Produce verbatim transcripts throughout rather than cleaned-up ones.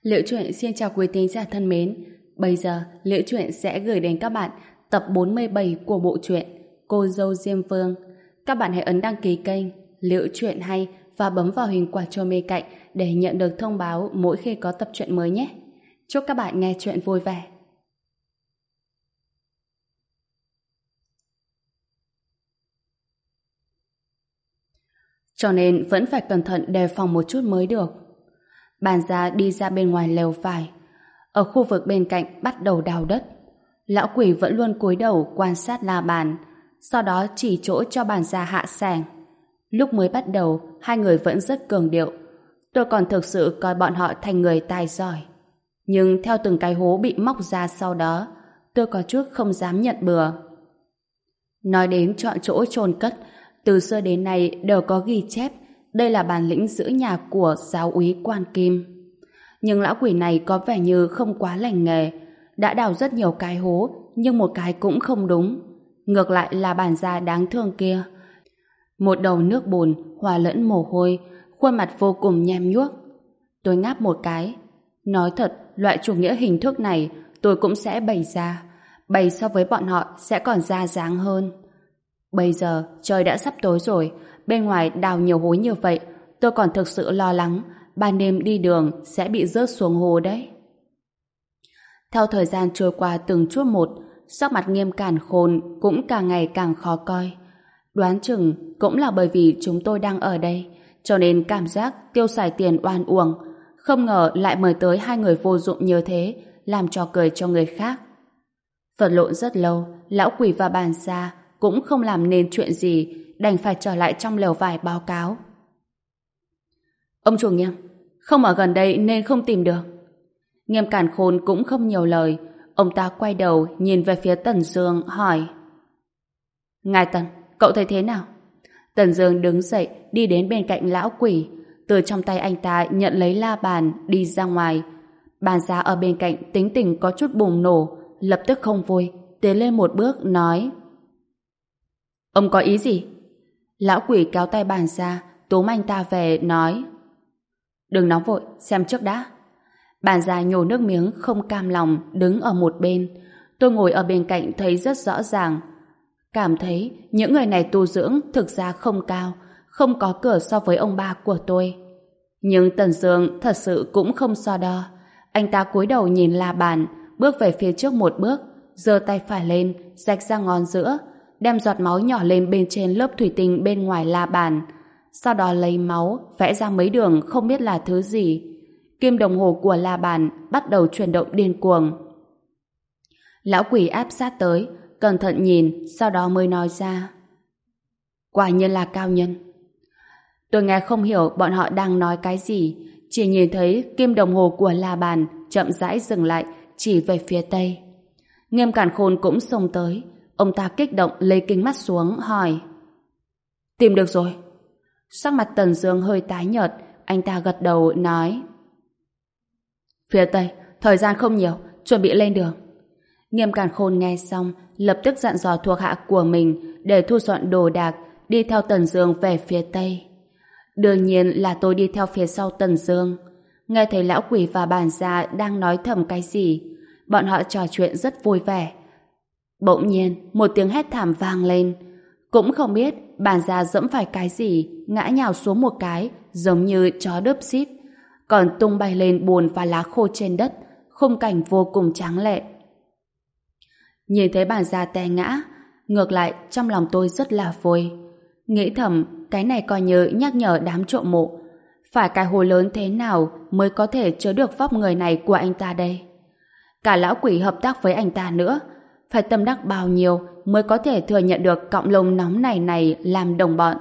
Liễu Chuyện xin chào quý thính giả thân mến. Bây giờ, Liễu Chuyện sẽ gửi đến các bạn tập bốn mươi bảy của bộ truyện Cô dâu Diêm Vương. Các bạn hãy ấn đăng ký kênh Liễu Chuyện Hay và bấm vào hình quả chuông bên cạnh để nhận được thông báo mỗi khi có tập truyện mới nhé. Chúc các bạn nghe truyện vui vẻ. Cho nên vẫn phải cẩn thận đề phòng một chút mới được. Bàn gia đi ra bên ngoài lều vải. Ở khu vực bên cạnh bắt đầu đào đất. Lão quỷ vẫn luôn cúi đầu quan sát la bàn, sau đó chỉ chỗ cho bàn gia hạ sàng. Lúc mới bắt đầu, hai người vẫn rất cường điệu. Tôi còn thực sự coi bọn họ thành người tài giỏi. Nhưng theo từng cái hố bị móc ra sau đó, tôi có chút không dám nhận bừa. Nói đến chọn chỗ chôn cất, từ xưa đến nay đều có ghi chép đây là bản lĩnh giữ nhà của giáo úy Quan Kim. Nhưng lão quỷ này có vẻ như không quá lành nghề, đã đào rất nhiều cái hố, nhưng một cái cũng không đúng. Ngược lại là bản gia đáng thương kia. Một đầu nước bùn, hòa lẫn mồ hôi, khuôn mặt vô cùng nhem nhuốc. Tôi ngáp một cái. Nói thật, loại chủ nghĩa hình thức này tôi cũng sẽ bày ra. Bày so với bọn họ sẽ còn ra dáng hơn. Bây giờ, trời đã sắp tối rồi, bên ngoài đào nhiều hố như vậy, tôi còn thực sự lo lắng, ban đêm đi đường sẽ bị rớt xuống hồ đấy. Theo thời gian trôi qua từng chút một, sắc mặt Nghiêm Càn Khôn cũng càng ngày càng khó coi. Đoán chừng cũng là bởi vì chúng tôi đang ở đây, cho nên cảm giác tiêu xài tiền oan uổng. Không ngờ lại mời tới hai người vô dụng như thế, làm trò cười cho người khác. Vật lộn rất lâu, lão quỷ và bàn gia cũng không làm nên chuyện gì, đành phải trở lại trong lều vải báo cáo. Ông chủ Nghiêm, không ở gần đây nên không tìm được. Nghiêm Càn Khôn cũng không nhiều lời, ông ta quay đầu nhìn về phía Tần Dương hỏi: Ngài Tần, cậu thấy thế nào? Tần Dương đứng dậy đi đến bên cạnh lão quỷ, từ trong tay anh ta nhận lấy la bàn đi ra ngoài. Bàn gia ở bên cạnh tính tình có chút bùng nổ, lập tức không vui, tiến lên một bước nói: Ông có ý gì? Lão quỷ kéo tay bàn gia, túm anh ta về nói: Đừng nóng vội, xem trước đã. Bàn gia nhổ nước miếng không cam lòng đứng ở một bên. Tôi ngồi ở bên cạnh thấy rất rõ ràng, cảm thấy những người này tu dưỡng thực ra không cao, không có cửa so với ông ba của tôi. Nhưng Tần Dương thật sự cũng không so đo. Anh ta cúi đầu nhìn la bàn, bước về phía trước một bước, giơ tay phải lên, rạch ra ngón giữa, đem giọt máu nhỏ lên bên trên lớp thủy tinh bên ngoài la bàn. Sau đó lấy máu vẽ ra mấy đường không biết là thứ gì. Kim đồng hồ của la bàn bắt đầu chuyển động điên cuồng. Lão quỷ áp sát tới, cẩn thận nhìn, sau đó mới nói ra: Quả nhiên là cao nhân. Tôi nghe không hiểu bọn họ đang nói cái gì, chỉ nhìn thấy kim đồng hồ của la bàn chậm rãi dừng lại, chỉ về phía tây. Nghiêm Càn Khôn cũng xông tới, ông ta kích động lấy kính mắt xuống hỏi: Tìm được rồi. Sắc mặt Tần Dương hơi tái nhợt, anh ta gật đầu nói: Phía tây, thời gian không nhiều, chuẩn bị lên đường. Nghiêm Càn Khôn nghe xong, lập tức dặn dò thuộc hạ của mình để thu dọn đồ đạc, đi theo Tần Dương về phía tây. Đương nhiên là tôi đi theo phía sau Tần Dương. Nghe thấy lão quỷ và bàn gia đang nói thầm cái gì, bọn họ trò chuyện rất vui vẻ. Bỗng nhiên, một tiếng hét thảm vang lên. Cũng không biết bàn gia dẫm phải cái gì, ngã nhào xuống một cái, giống như chó đớp xít, còn tung bay lên bùn và lá khô trên đất, khung cảnh vô cùng tráng lệ. Nhìn thấy bàn gia té ngã, ngược lại trong lòng tôi rất là vui. Nghĩ thầm, cái này coi như nhắc nhở đám trộm mộ. Phải cái hồ lớn thế nào mới có thể chứa được vóc người này của anh ta đây? Cả lão quỷ hợp tác với anh ta nữa, phải tâm đắc bao nhiêu mới có thể thừa nhận được cọng lông nóng này này làm đồng bọn.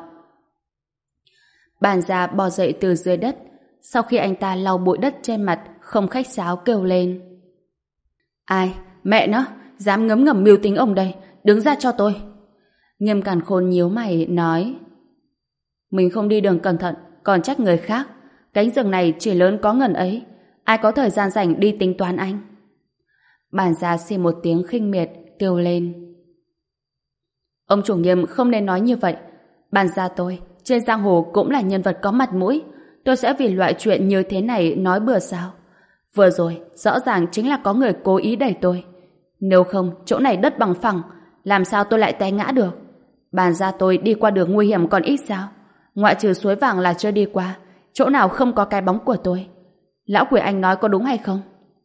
Bàn gia bò dậy từ dưới đất, sau khi anh ta lau bụi đất trên mặt, không khách sáo kêu lên: Ai? Mẹ nó, dám ngấm ngầm mưu tính ông đây, đứng ra cho tôi. Nghiêm Càn Khôn nhíu mày nói: Mình không đi đường cẩn thận, còn trách người khác. Cánh rừng này chỉ lớn có ngần ấy, ai có thời gian rảnh đi tính toán anh? Bàn gia xì một tiếng khinh miệt, kêu lên: Ông chủ Nghiêm không nên nói như vậy. Bàn gia tôi, trên giang hồ cũng là nhân vật có mặt mũi. Tôi sẽ vì loại chuyện như thế này nói bừa sao? Vừa rồi, rõ ràng chính là có người cố ý đẩy tôi. Nếu không, chỗ này đất bằng phẳng, làm sao tôi lại té ngã được? Bàn ra tôi đi qua đường nguy hiểm còn ít sao? Ngoại trừ suối vàng là chưa đi qua, chỗ nào không có cái bóng của tôi? Lão quỷ anh nói có đúng hay không?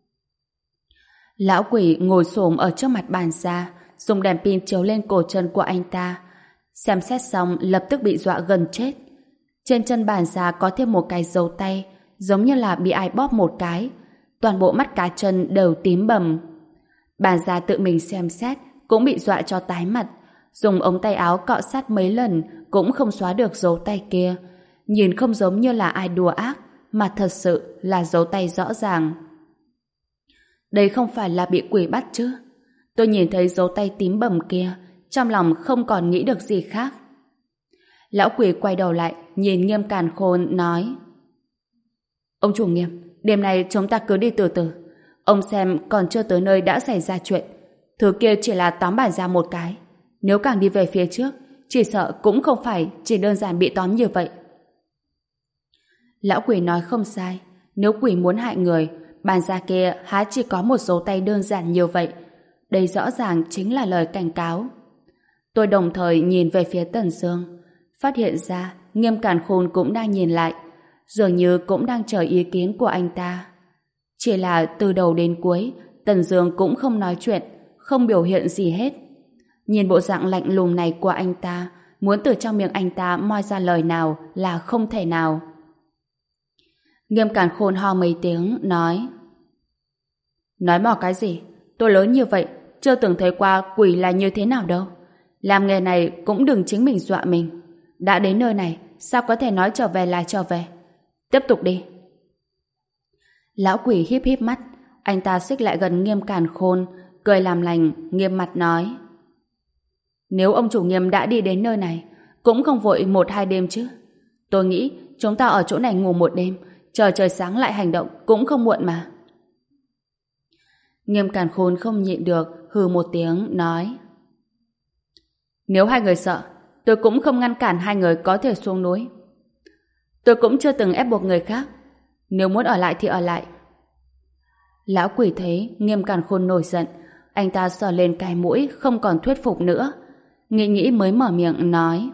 Lão quỷ ngồi xổm ở trước mặt bàn ra, dùng đèn pin chiếu lên cổ chân của anh ta. Xem xét xong lập tức bị dọa gần chết. Trên chân bàn ra có thêm một cái dấu tay, giống như là bị ai bóp một cái. Toàn bộ mắt cá chân đều tím bầm. Bàn ra tự mình xem xét, cũng bị dọa cho tái mặt. Dùng ống tay áo cọ sát mấy lần cũng không xóa được dấu tay kia. Nhìn không giống như là ai đùa ác, mà thật sự là dấu tay rõ ràng. Đây không phải là bị quỷ bắt chứ? Tôi nhìn thấy dấu tay tím bầm kia, trong lòng không còn nghĩ được gì khác. Lão quỷ quay đầu lại, nhìn Nghiêm Càn Khôn nói: Ông chủ Nghiêm, đêm nay chúng ta cứ đi từ từ. Ông xem còn chưa tới nơi đã xảy ra chuyện. Thứ kia chỉ là tóm bản ra một cái. Nếu càng đi về phía trước, chỉ sợ cũng không phải chỉ đơn giản bị tóm như vậy. Lão quỷ nói không sai. Nếu quỷ muốn hại người, bàn ra kia há chỉ có một dấu tay đơn giản như vậy. Đây rõ ràng chính là lời cảnh cáo. Tôi đồng thời nhìn về phía Tần Dương, phát hiện ra Nghiêm Càn Khôn cũng đang nhìn lại, dường như cũng đang chờ ý kiến của anh ta. Chỉ là từ đầu đến cuối, Tần Dương cũng không nói chuyện, không biểu hiện gì hết. Nhìn bộ dạng lạnh lùng này của anh ta, muốn từ trong miệng anh ta moi ra lời nào là không thể nào. Nghiêm Càn Khôn ho mấy tiếng, nói: Nói mò cái gì? Tôi lớn như vậy, chưa từng thấy qua quỷ là như thế nào đâu. Làm nghề này cũng đừng chính mình dọa mình. Đã đến nơi này, sao có thể nói trở về là trở về? Tiếp tục đi. Lão quỷ híp híp mắt, anh ta xích lại gần Nghiêm Càn Khôn, cười làm lành, nghiêm mặt nói: Nếu ông chủ Nghiêm đã đi đến nơi này, cũng không vội một hai đêm chứ. Tôi nghĩ chúng ta ở chỗ này ngủ một đêm, chờ trời sáng lại hành động cũng không muộn mà. Nghiêm Càn Khôn không nhịn được, hừ một tiếng, nói: Nếu hai người sợ, tôi cũng không ngăn cản hai người có thể xuống núi. Tôi cũng chưa từng ép buộc người khác. Nếu muốn ở lại thì ở lại. Lão quỷ thấy Nghiêm Càn Khôn nổi giận, anh ta sờ lên cái mũi, không còn thuyết phục nữa. Nghĩ nghĩ mới mở miệng nói: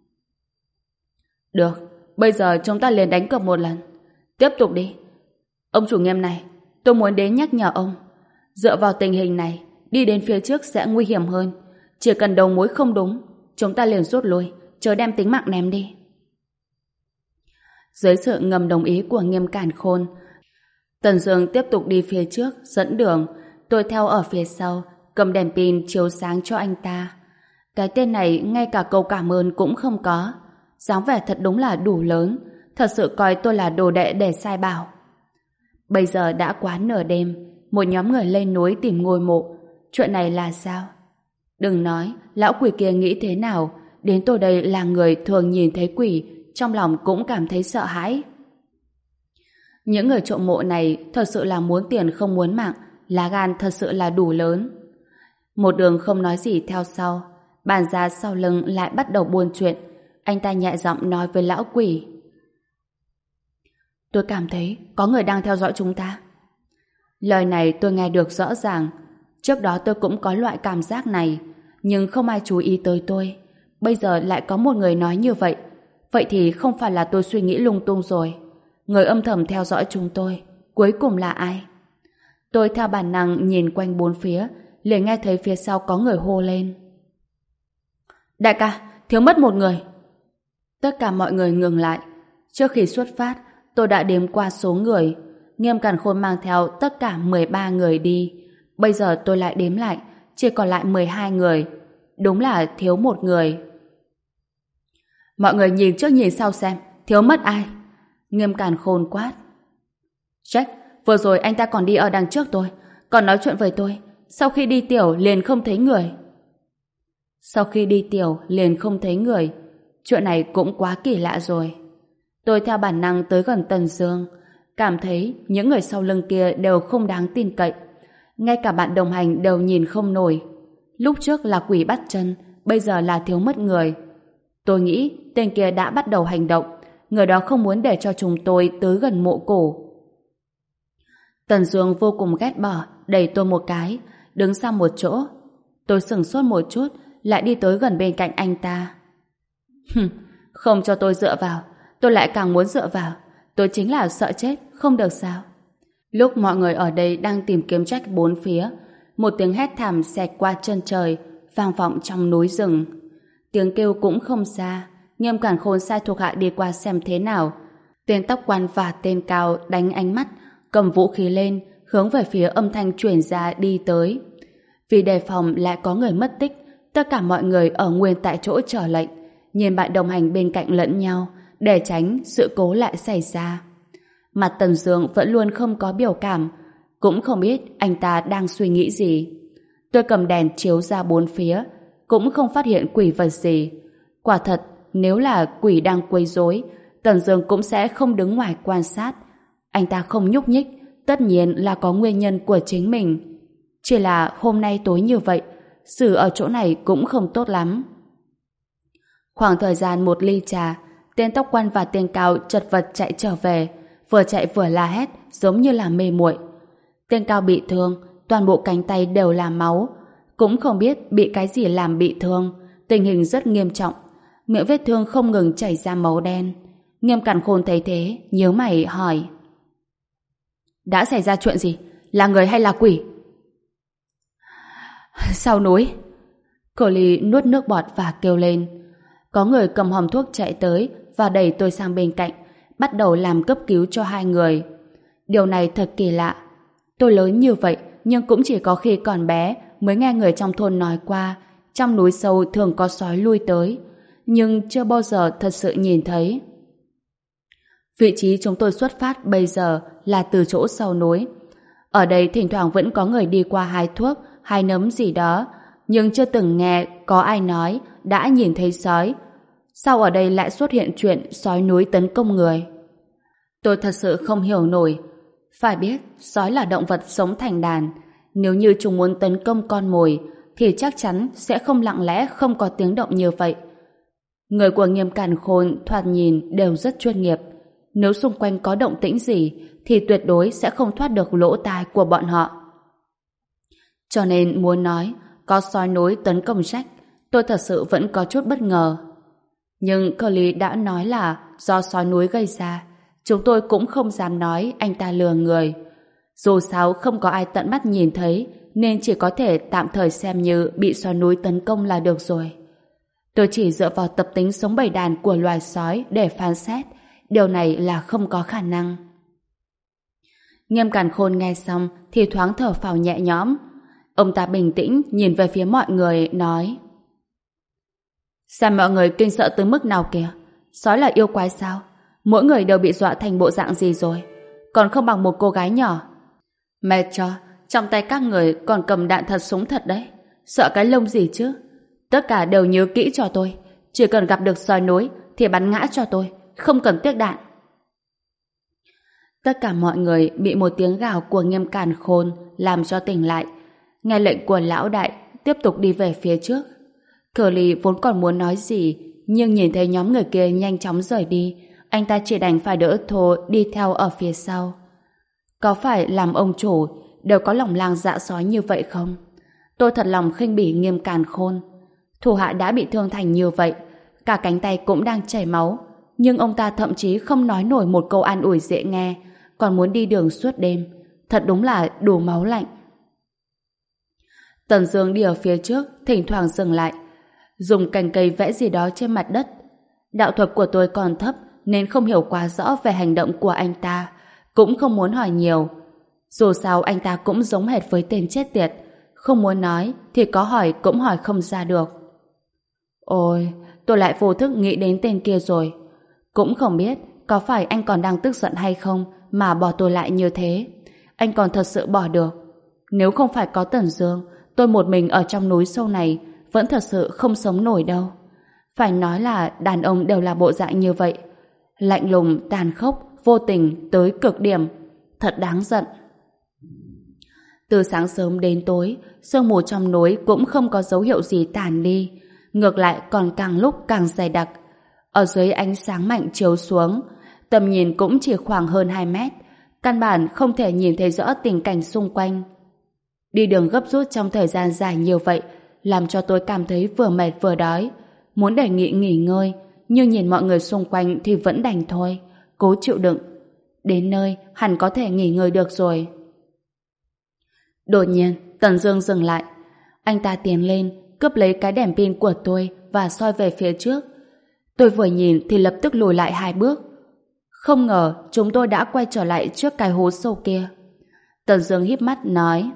Được, bây giờ chúng ta liền đánh cược một lần. Tiếp tục đi. Ông chủ Nghiêm này, tôi muốn đến nhắc nhở ông. Dựa vào tình hình này, đi đến phía trước sẽ nguy hiểm hơn. Chỉ cần đầu mối không đúng, chúng ta liền rút lui, chớ đem tính mạng ném đi. Dưới sự ngầm đồng ý của Nghiêm Càn Khôn, Tần Dương tiếp tục đi phía trước, dẫn đường. Tôi theo ở phía sau, cầm đèn pin chiếu sáng cho anh ta. Cái tên này ngay cả câu cảm ơn cũng không có. Dáng vẻ thật đúng là đủ lớn, thật sự coi tôi là đồ đệ để sai bảo. Bây giờ đã quá nửa đêm, một nhóm người lên núi tìm ngôi mộ. Chuyện này là sao? Đừng nói, lão quỷ kia nghĩ thế nào, đến tôi đây là người thường nhìn thấy quỷ, trong lòng cũng cảm thấy sợ hãi. Những người trộm mộ này thật sự là muốn tiền không muốn mạng, lá gan thật sự là đủ lớn. Một đường không nói gì theo sau, bàn ra sau lưng lại bắt đầu buôn chuyện. Anh ta nhẹ giọng nói với lão quỷ: Tôi cảm thấy có người đang theo dõi chúng ta. Lời này tôi nghe được rõ ràng. Trước đó tôi cũng có loại cảm giác này, nhưng không ai chú ý tới tôi. Bây giờ lại có một người nói như vậy. Vậy thì không phải là tôi suy nghĩ lung tung rồi. Người âm thầm theo dõi chúng tôi cuối cùng là ai? Tôi theo bản năng nhìn quanh bốn phía, liền nghe thấy phía sau có người hô lên: Đại ca, thiếu mất một người. Tất cả mọi người ngừng lại. Trước khi xuất phát, tôi đã đếm qua số người. Nghiêm Càn Khôn mang theo tất cả mười ba người đi. Bây giờ tôi lại đếm lại, chỉ còn lại mười hai người. Đúng là thiếu một người. Mọi người nhìn trước nhìn sau xem, thiếu mất ai? Nghiêm Càn Khôn quát. Jack, vừa rồi anh ta còn đi ở đằng trước tôi, còn nói chuyện với tôi. Sau khi đi tiểu liền không thấy người. Sau khi đi tiểu liền không thấy người. Chuyện này cũng quá kỳ lạ rồi. Tôi theo bản năng tới gần Tần Dương, cảm thấy những người sau lưng kia đều không đáng tin cậy. Ngay cả bạn đồng hành đều nhìn không nổi. Lúc trước là quỷ bắt chân, bây giờ là thiếu mất người. Tôi nghĩ tên kia đã bắt đầu hành động. Người đó không muốn để cho chúng tôi tới gần mộ cổ. Tần Dương vô cùng ghét bỏ, đẩy tôi một cái, đứng sang một chỗ. Tôi sững sốt một chút, lại đi tới gần bên cạnh anh ta. Hừm, không cho tôi dựa vào, tôi lại càng muốn dựa vào. Tôi chính là sợ chết, không được sao? Lúc mọi người ở đây đang tìm kiếm trách bốn phía, một tiếng hét thảm xẹt qua chân trời, vang vọng trong núi rừng. Tiếng kêu cũng không xa, Nghiêm Càn Khôn sai thuộc hạ đi qua xem thế nào. Tên tóc quan và tên cao đánh ánh mắt, cầm vũ khí lên, hướng về phía âm thanh truyền ra đi tới. Vì đề phòng lại có người mất tích, tất cả mọi người ở nguyên tại chỗ chờ lệnh, nhìn bạn đồng hành bên cạnh lẫn nhau, để tránh sự cố lại xảy ra. Mặt Tần Dương vẫn luôn không có biểu cảm, cũng không biết anh ta đang suy nghĩ gì. Tôi cầm đèn chiếu ra bốn phía, cũng không phát hiện quỷ vật gì. Quả thật, nếu là quỷ đang quấy rối, Tần Dương cũng sẽ không đứng ngoài quan sát. Anh ta không nhúc nhích, tất nhiên là có nguyên nhân của chính mình. Chỉ là hôm nay tối như vậy, xử ở chỗ này cũng không tốt lắm. Khoảng thời gian một ly trà, tên tóc quan và tên cao chật vật chạy trở về, vừa chạy vừa la hét, giống như là mê muội. Tên cao bị thương, toàn bộ cánh tay đều là máu, cũng không biết bị cái gì làm bị thương, tình hình rất nghiêm trọng, miệng vết thương không ngừng chảy ra máu đen. Nghiêm Càn Khôn thấy thế, nhíu mày hỏi: đã xảy ra chuyện gì? Là người hay là quỷ? Sau núi. Cô Ly nuốt nước bọt và kêu lên. Có người cầm hòm thuốc chạy tới và đẩy tôi sang bên cạnh, bắt đầu làm cấp cứu cho hai người. Điều này thật kỳ lạ. Tôi lớn như vậy nhưng cũng chỉ có khi còn bé mới nghe người trong thôn nói qua trong núi sâu thường có sói lui tới, nhưng chưa bao giờ thật sự nhìn thấy. Vị trí chúng tôi xuất phát bây giờ là từ chỗ sau núi. Ở đây thỉnh thoảng vẫn có người đi qua hái thuốc, hái nấm gì đó, nhưng chưa từng nghe có ai nói đã nhìn thấy sói. Sao ở đây lại xuất hiện chuyện sói núi tấn công người? Tôi thật sự không hiểu nổi. Phải biết, sói là động vật sống thành đàn. Nếu như chúng muốn tấn công con mồi, thì chắc chắn sẽ không lặng lẽ không có tiếng động như vậy. Người của Nghiêm Càn Khôn thoạt nhìn đều rất chuyên nghiệp. Nếu xung quanh có động tĩnh gì, thì tuyệt đối sẽ không thoát được lỗ tai của bọn họ. Cho nên muốn nói có sói núi tấn công Jack, tôi thật sự vẫn có chút bất ngờ. Nhưng Curly đã nói là do sói núi gây ra, chúng tôi cũng không dám nói anh ta lừa người. Dù sao không có ai tận mắt nhìn thấy, nên chỉ có thể tạm thời xem như bị sói núi tấn công là được rồi. Tôi chỉ dựa vào tập tính sống bầy đàn của loài sói để phán xét, điều này là không có khả năng. Nghiêm Càn Khôn nghe xong thì thoáng thở phào nhẹ nhõm. Ông ta bình tĩnh nhìn về phía mọi người nói: xem mọi người kinh sợ tới mức nào kìa. Sói là yêu quái sao? Mỗi người đều bị dọa thành bộ dạng gì rồi? Còn không bằng một cô gái nhỏ. Mệt cho, trong tay các người còn cầm đạn thật súng thật đấy. Sợ cái lông gì chứ? Tất cả đều nhớ kỹ cho tôi. Chỉ cần gặp được sói núi thì bắn ngã cho tôi, không cần tiếc đạn. Tất cả mọi người bị một tiếng gào của Nghiêm Càn Khôn làm cho tỉnh lại. Nghe lệnh của lão đại, tiếp tục đi về phía trước. Curly vốn còn muốn nói gì, nhưng nhìn thấy nhóm người kia nhanh chóng rời đi, anh ta chỉ đành phải đỡ Thô đi theo ở phía sau. Có phải làm ông chủ đều có lòng lang dạ sói như vậy không? Tôi thật lòng khinh bỉ Nghiêm Càn Khôn. Thủ hạ đã bị thương thành như vậy, cả cánh tay cũng đang chảy máu, nhưng ông ta thậm chí không nói nổi một câu an ủi dễ nghe, còn muốn đi đường suốt đêm. Thật đúng là đủ máu lạnh. Tần Dương đi ở phía trước, thỉnh thoảng dừng lại, dùng cành cây vẽ gì đó trên mặt đất. Đạo thuật của tôi còn thấp nên không hiểu quá rõ về hành động của anh ta, cũng không muốn hỏi nhiều. Dù sao anh ta cũng giống hệt với tên chết tiệt, không muốn nói thì có hỏi cũng hỏi không ra được. Ôi, tôi lại vô thức nghĩ đến tên kia rồi. Cũng không biết có phải anh còn đang tức giận hay không mà bỏ tôi lại như thế. Anh còn thật sự bỏ được. Nếu không phải có Tần Dương, tôi một mình ở trong núi sâu này vẫn thật sự không sống nổi đâu. Phải nói là đàn ông đều là bộ dạng như vậy. Lạnh lùng, tàn khốc, vô tình tới cực điểm. Thật đáng giận. Từ sáng sớm đến tối, sương mù trong núi cũng không có dấu hiệu gì tàn đi. Ngược lại còn càng lúc càng dày đặc. Ở dưới ánh sáng mạnh chiếu xuống, tầm nhìn cũng chỉ khoảng hơn hai mét. căn bản không thể nhìn thấy rõ tình cảnh xung quanh. Đi đường gấp rút trong thời gian dài như vậy làm cho tôi cảm thấy vừa mệt vừa đói, muốn đề nghị nghỉ ngơi, nhưng nhìn mọi người xung quanh thì vẫn đành thôi, cố chịu đựng. Đến nơi hẳn có thể nghỉ ngơi được rồi. Đột nhiên Tần Dương dừng lại. Anh ta tiến lên cướp lấy cái đèn pin của tôi và soi về phía trước. Tôi vừa nhìn thì lập tức lùi lại hai bước. Không ngờ chúng tôi đã quay trở lại trước cái hố sâu kia. Tần Dương híp mắt nói: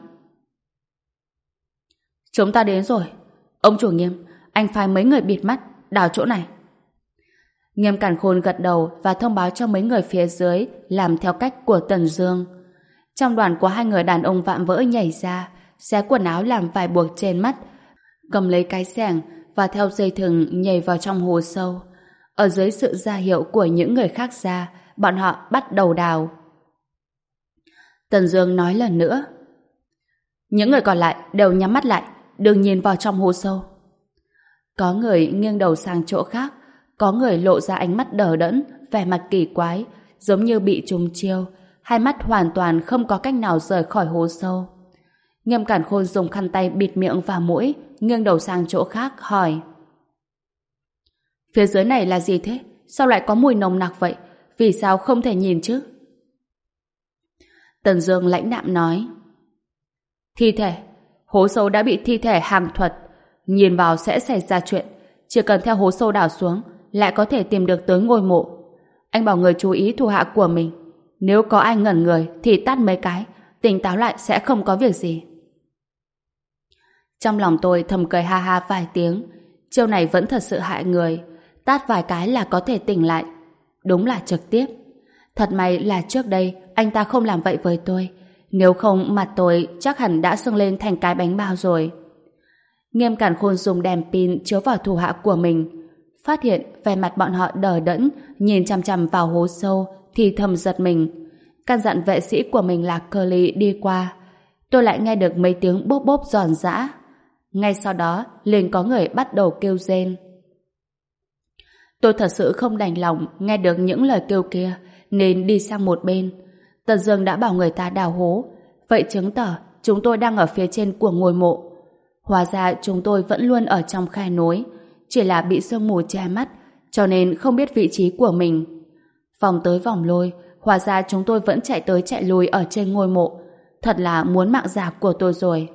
Chúng ta đến rồi. Ông chủ Nghiêm, anh phái mấy người bịt mắt đào chỗ này. Nghiêm Càn Khôn gật đầu và thông báo cho mấy người phía dưới làm theo cách của Tần Dương. Trong đoàn có hai người đàn ông vạm vỡ nhảy ra, xé quần áo làm vải buộc trên mắt, cầm lấy cái xẻng và theo dây thừng nhảy vào trong hố sâu. Ở dưới sự ra hiệu của những người khác ra, bọn họ bắt đầu đào. Tần Dương nói lần nữa: Những người còn lại đều nhắm mắt lại, đừng nhìn vào trong hố sâu. Có người nghiêng đầu sang chỗ khác, có người lộ ra ánh mắt đờ đẫn, vẻ mặt kỳ quái, giống như bị trùng chiêu, hai mắt hoàn toàn không có cách nào rời khỏi hố sâu. Nghiêm Càn Khôn dùng khăn tay bịt miệng và mũi, nghiêng đầu sang chỗ khác, hỏi: Phía dưới này là gì thế? Sao lại có mùi nồng nặc vậy? Vì sao không thể nhìn chứ? Tần Dương lãnh đạm nói: Thi thể. Hố sâu đã bị thi thể hàng thuật. Nhìn vào sẽ xảy ra chuyện. Chỉ cần theo hố sâu đào xuống, lại có thể tìm được tới ngôi mộ. Anh bảo người chú ý thuộc hạ của mình. Nếu có ai ngẩn người thì tát mấy cái, tỉnh táo lại sẽ không có việc gì. Trong lòng tôi thầm cười ha ha vài tiếng. Chiêu này vẫn thật sự hại người. Tát vài cái là có thể tỉnh lại. Đúng là trực tiếp. Thật may là trước đây anh ta không làm vậy với tôi. Nếu không mặt tôi chắc hẳn đã sưng lên thành cái bánh bao rồi. Nghiêm Càn Khôn dùng đèn pin chiếu vào thủ hạ của mình, phát hiện vẻ mặt bọn họ đờ đẫn nhìn chằm chằm vào hố sâu thì thầm giật mình. Căn dặn vệ sĩ của mình là Curly đi qua, tôi lại nghe được mấy tiếng bốp bốp giòn giã. Ngay sau đó liền có người bắt đầu kêu rên. Tôi thật sự không đành lòng nghe được những lời kêu kia nên đi sang một bên. Tần Dương đã bảo người ta đào hố, vậy chứng tỏ chúng tôi đang ở phía trên của ngôi mộ. Hóa ra chúng tôi vẫn luôn ở trong khe núi, chỉ là bị sương mù che mắt, cho nên không biết vị trí của mình. Vòng tới vòng lui, hóa ra chúng tôi vẫn chạy tới chạy lui ở trên ngôi mộ. Thật là muốn mạng già của tôi rồi.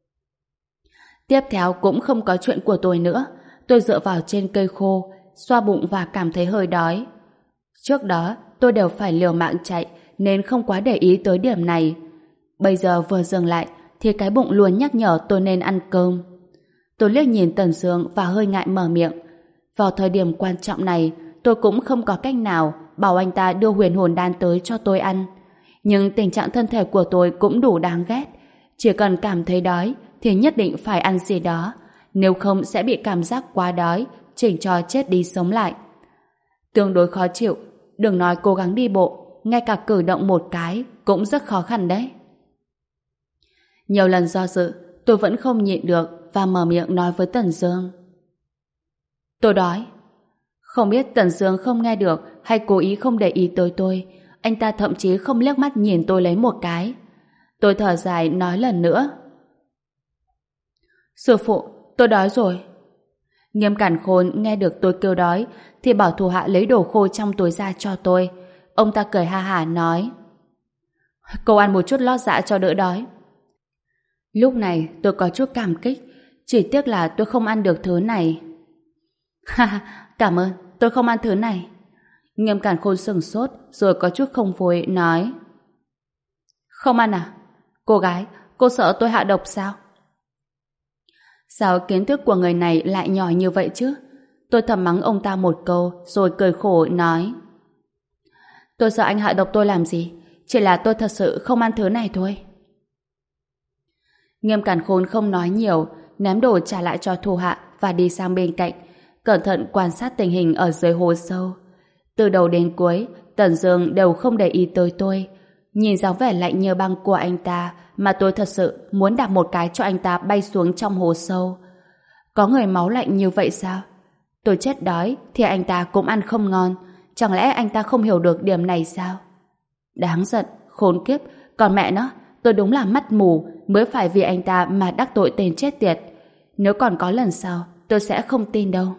Tiếp theo cũng không có chuyện của tôi nữa. Tôi dựa vào trên cây khô, xoa bụng và cảm thấy hơi đói. Trước đó tôi đều phải liều mạng chạy nên không quá để ý tới điểm này. Bây giờ vừa dừng lại thì cái bụng luôn nhắc nhở tôi nên ăn cơm. Tôi liếc nhìn Tần Dương và hơi ngại mở miệng. Vào thời điểm quan trọng này, tôi cũng không có cách nào bảo anh ta đưa huyền hồn đan tới cho tôi ăn. Nhưng tình trạng thân thể của tôi cũng đủ đáng ghét. Chỉ cần cảm thấy đói thì nhất định phải ăn gì đó, nếu không sẽ bị cảm giác quá đói, chỉnh cho chết đi sống lại. Tương đối khó chịu, đừng nói cố gắng đi bộ, ngay cả cử động một cái cũng rất khó khăn đấy. Nhiều lần do dự, tôi vẫn không nhịn được và mở miệng nói với Tần Dương: Tôi đói. Không biết Tần Dương không nghe được hay cố ý không để ý tới tôi, anh ta thậm chí không liếc mắt nhìn tôi lấy một cái. Tôi thở dài nói lần nữa: Sư phụ, tôi đói rồi. Nghiêm Càn Khôn nghe được tôi kêu đói thì bảo thủ hạ lấy đồ khô trong túi ra cho tôi. Ông ta cười ha hả nói: Cô ăn một chút lót dạ cho đỡ đói. Lúc này tôi có chút cảm kích, chỉ tiếc là tôi không ăn được thứ này. Ha ha, cảm ơn, tôi không ăn thứ này. Nghiêm Càn Khôn sửng sốt rồi có chút không vui nói: Không ăn à? Cô gái, cô sợ tôi hạ độc sao? Sao kiến thức của người này lại nhỏ như vậy chứ? Tôi thầm mắng ông ta một câu rồi cười khổ nói: Tôi sợ anh hạ độc tôi làm gì? Chỉ là tôi thật sự không ăn thứ này thôi. Nghiêm Càn Khôn không nói nhiều, ném đồ trả lại cho thủ hạ và đi sang bên cạnh, cẩn thận quan sát tình hình ở dưới hố sâu. Từ đầu đến cuối, Tần Dương đều không để ý tới tôi. Nhìn dáng vẻ lạnh như băng của anh ta mà tôi thật sự muốn đạp một cái cho anh ta bay xuống trong hố sâu. Có người máu lạnh như vậy sao? Tôi chết đói thì anh ta cũng ăn không ngon. Chẳng lẽ anh ta không hiểu được điểm này sao? Đáng giận, Khốn kiếp, còn mẹ nó, tôi đúng là mắt mù mới phải vì anh ta mà đắc tội tên chết tiệt. Nếu còn có lần sau, tôi sẽ không tin đâu.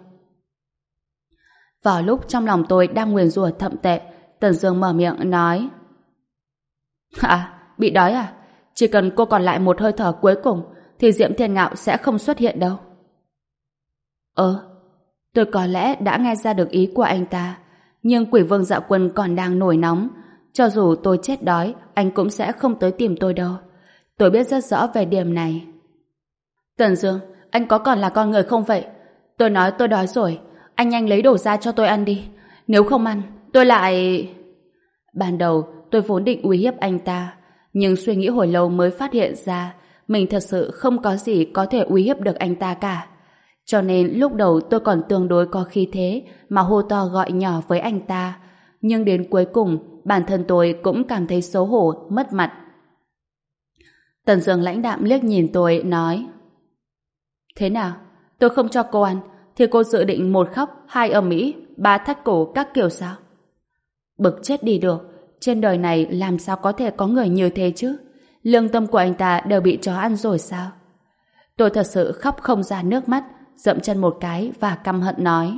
Vào lúc trong lòng tôi đang nguyền rủa thậm tệ, Tần Dương mở miệng nói: À, bị đói à? Chỉ cần cô còn lại một hơi thở cuối cùng thì Diễm Thiên Ngạo sẽ không xuất hiện đâu. Ờ, tôi có lẽ đã nghe ra được ý của anh ta, nhưng Quỷ Vương Dạ Quân còn đang nổi nóng. Cho dù tôi chết đói, anh cũng sẽ không tới tìm tôi đâu. Tôi biết rất rõ về điểm này. Tần Dương, anh có còn là con người không vậy? Tôi nói tôi đói rồi, anh nhanh lấy đồ ra cho tôi ăn đi. Nếu không ăn, tôi lại... Ban đầu, tôi vốn định uy hiếp anh ta, nhưng suy nghĩ hồi lâu mới phát hiện ra mình thật sự không có gì có thể uy hiếp được anh ta cả. Cho nên lúc đầu tôi còn tương đối có khí thế mà hô to gọi nhỏ với anh ta. Nhưng đến cuối cùng, bản thân tôi cũng cảm thấy xấu hổ, mất mặt. Tần Dương lãnh đạm liếc nhìn tôi, nói: Thế nào? Tôi không cho cô ăn, thì cô dự định một khóc, hai ầm ĩ, ba thắt cổ các kiểu sao? Bực chết đi được, trên đời này làm sao có thể có người như thế chứ? Lương tâm của anh ta đều bị chó ăn rồi sao? Tôi thật sự khóc không ra nước mắt, dậm chân một cái và căm hận nói: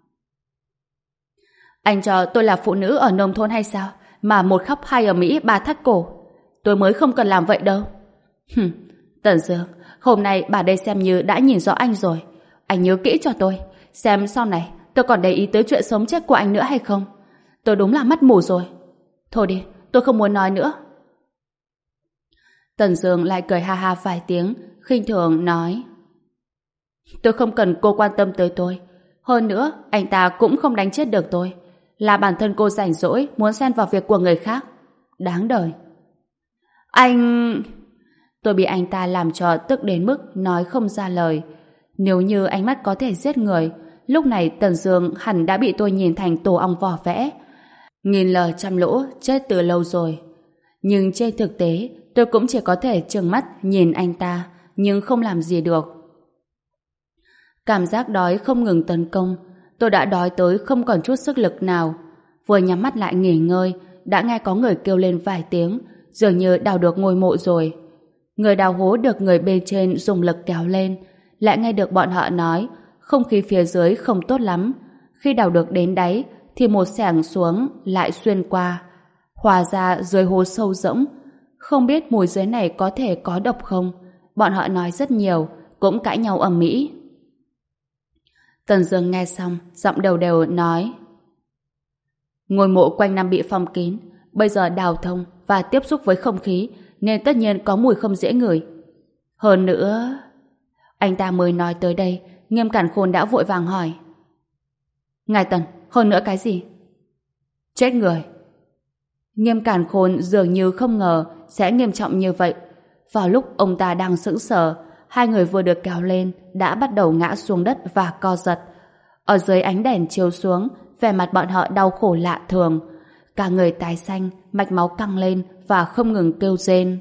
Anh cho tôi là phụ nữ ở nông thôn hay sao? Mà một khóc hai ầm ĩ ba thắt cổ. Tôi mới không cần làm vậy đâu. Hừm, Tần Dương, hôm nay bà đây xem như đã nhìn rõ anh rồi. Anh nhớ kỹ cho tôi, xem sau này tôi còn để ý tới chuyện sống chết của anh nữa hay không. Tôi đúng là mắt mù rồi. Thôi đi, tôi không muốn nói nữa. Tần Dương lại cười ha ha vài tiếng, khinh thường nói: Tôi không cần cô quan tâm tới tôi. Hơn nữa, anh ta cũng không đánh chết được tôi. Là bản thân cô rảnh rỗi muốn xen vào việc của người khác. Đáng đời. Anh... Tôi bị anh ta làm cho tức đến mức nói không ra lời. Nếu như ánh mắt có thể giết người, lúc này Tần Dương hẳn đã bị tôi nhìn thành tổ ong vỏ vẽ. Nghìn lờ trăm lỗ, chết từ lâu rồi. Nhưng trên thực tế, tôi cũng chỉ có thể trừng mắt nhìn anh ta, nhưng không làm gì được. Cảm giác đói không ngừng tấn công, tôi đã đói tới không còn chút sức lực nào. Vừa nhắm mắt lại nghỉ ngơi, đã nghe có người kêu lên vài tiếng, dường như đào được ngôi mộ rồi. Người đào hố được người bên trên dùng lực kéo lên, lại nghe được bọn họ nói không khí phía dưới không tốt lắm. Khi đào được đến đáy, thì một xẻng xuống lại xuyên qua. Hòa ra dưới hố sâu rỗng. Không biết mùi dưới này có thể có độc không? Bọn họ nói rất nhiều, cũng cãi nhau ầm ĩ. Tần Dương nghe xong, giọng đều đều nói: Ngôi mộ quanh năm bị phong kín, bây giờ đào thông và tiếp xúc với không khí, nên tất nhiên có mùi không dễ ngửi. Hơn nữa... Anh ta mới nói tới đây, Nghiêm Càn Khôn đã vội vàng hỏi: Ngài Tần, hơn nữa cái gì? Chết người. Nghiêm Càn Khôn dường như không ngờ sẽ nghiêm trọng như vậy. Vào lúc ông ta đang sững sờ, hai người vừa được kéo lên đã bắt đầu ngã xuống đất và co giật. Ở dưới ánh đèn chiếu xuống, vẻ mặt bọn họ đau khổ lạ thường. Cả người tái xanh, mạch máu căng lên và không ngừng kêu rên.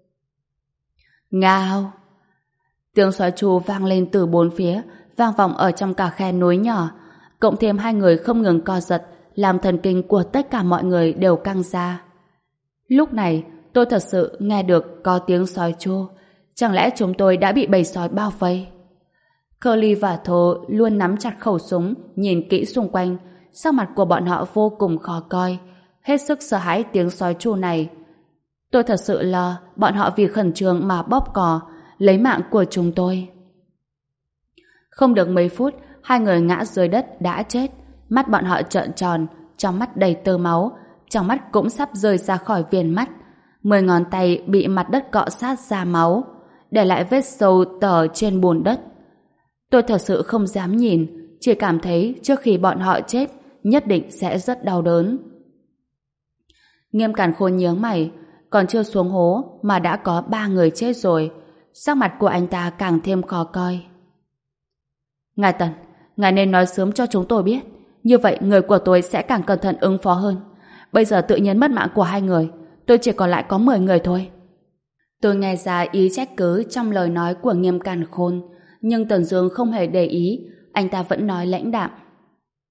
Ngao! Tiếng sói tru vang lên từ bốn phía, vang vọng ở trong cả khe núi nhỏ. Cộng thêm hai người không ngừng co giật, làm thần kinh của tất cả mọi người đều căng ra. Lúc này, tôi thật sự nghe được có tiếng sói tru. Chẳng lẽ chúng tôi đã bị bầy sói bao vây? Curly và Thô luôn nắm chặt khẩu súng, nhìn kỹ xung quanh. Sắc mặt của bọn họ vô cùng khó coi, hết sức sợ hãi tiếng sói tru này. Tôi thật sự lo bọn họ vì khẩn trương mà bóp cò, lấy mạng của chúng tôi. Không được mấy phút, hai người ngã dưới đất đã chết. Mắt bọn họ trợn tròn, trong mắt đầy tơ máu, trong mắt cũng sắp rơi ra khỏi viền mắt. Mười ngón tay bị mặt đất cọ sát ra máu, để lại vết sâu tở trên bùn đất. Tôi thật sự không dám nhìn, chỉ cảm thấy trước khi bọn họ chết, nhất định sẽ rất đau đớn. Nghiêm Càn Khôn nhướng mày, còn chưa xuống hố mà đã có ba người chết rồi. Sắc mặt của anh ta càng thêm khó coi. Ngài Tần, ngài nên nói sớm cho chúng tôi biết, như vậy người của tôi sẽ càng cẩn thận ứng phó hơn. Bây giờ tự nhiên mất mạng của hai người, tôi chỉ còn lại có mười người thôi. Tôi nghe ra ý trách cứ trong lời nói của Nghiêm Càn Khôn, nhưng Tần Dương không hề để ý, anh ta vẫn nói lãnh đạm.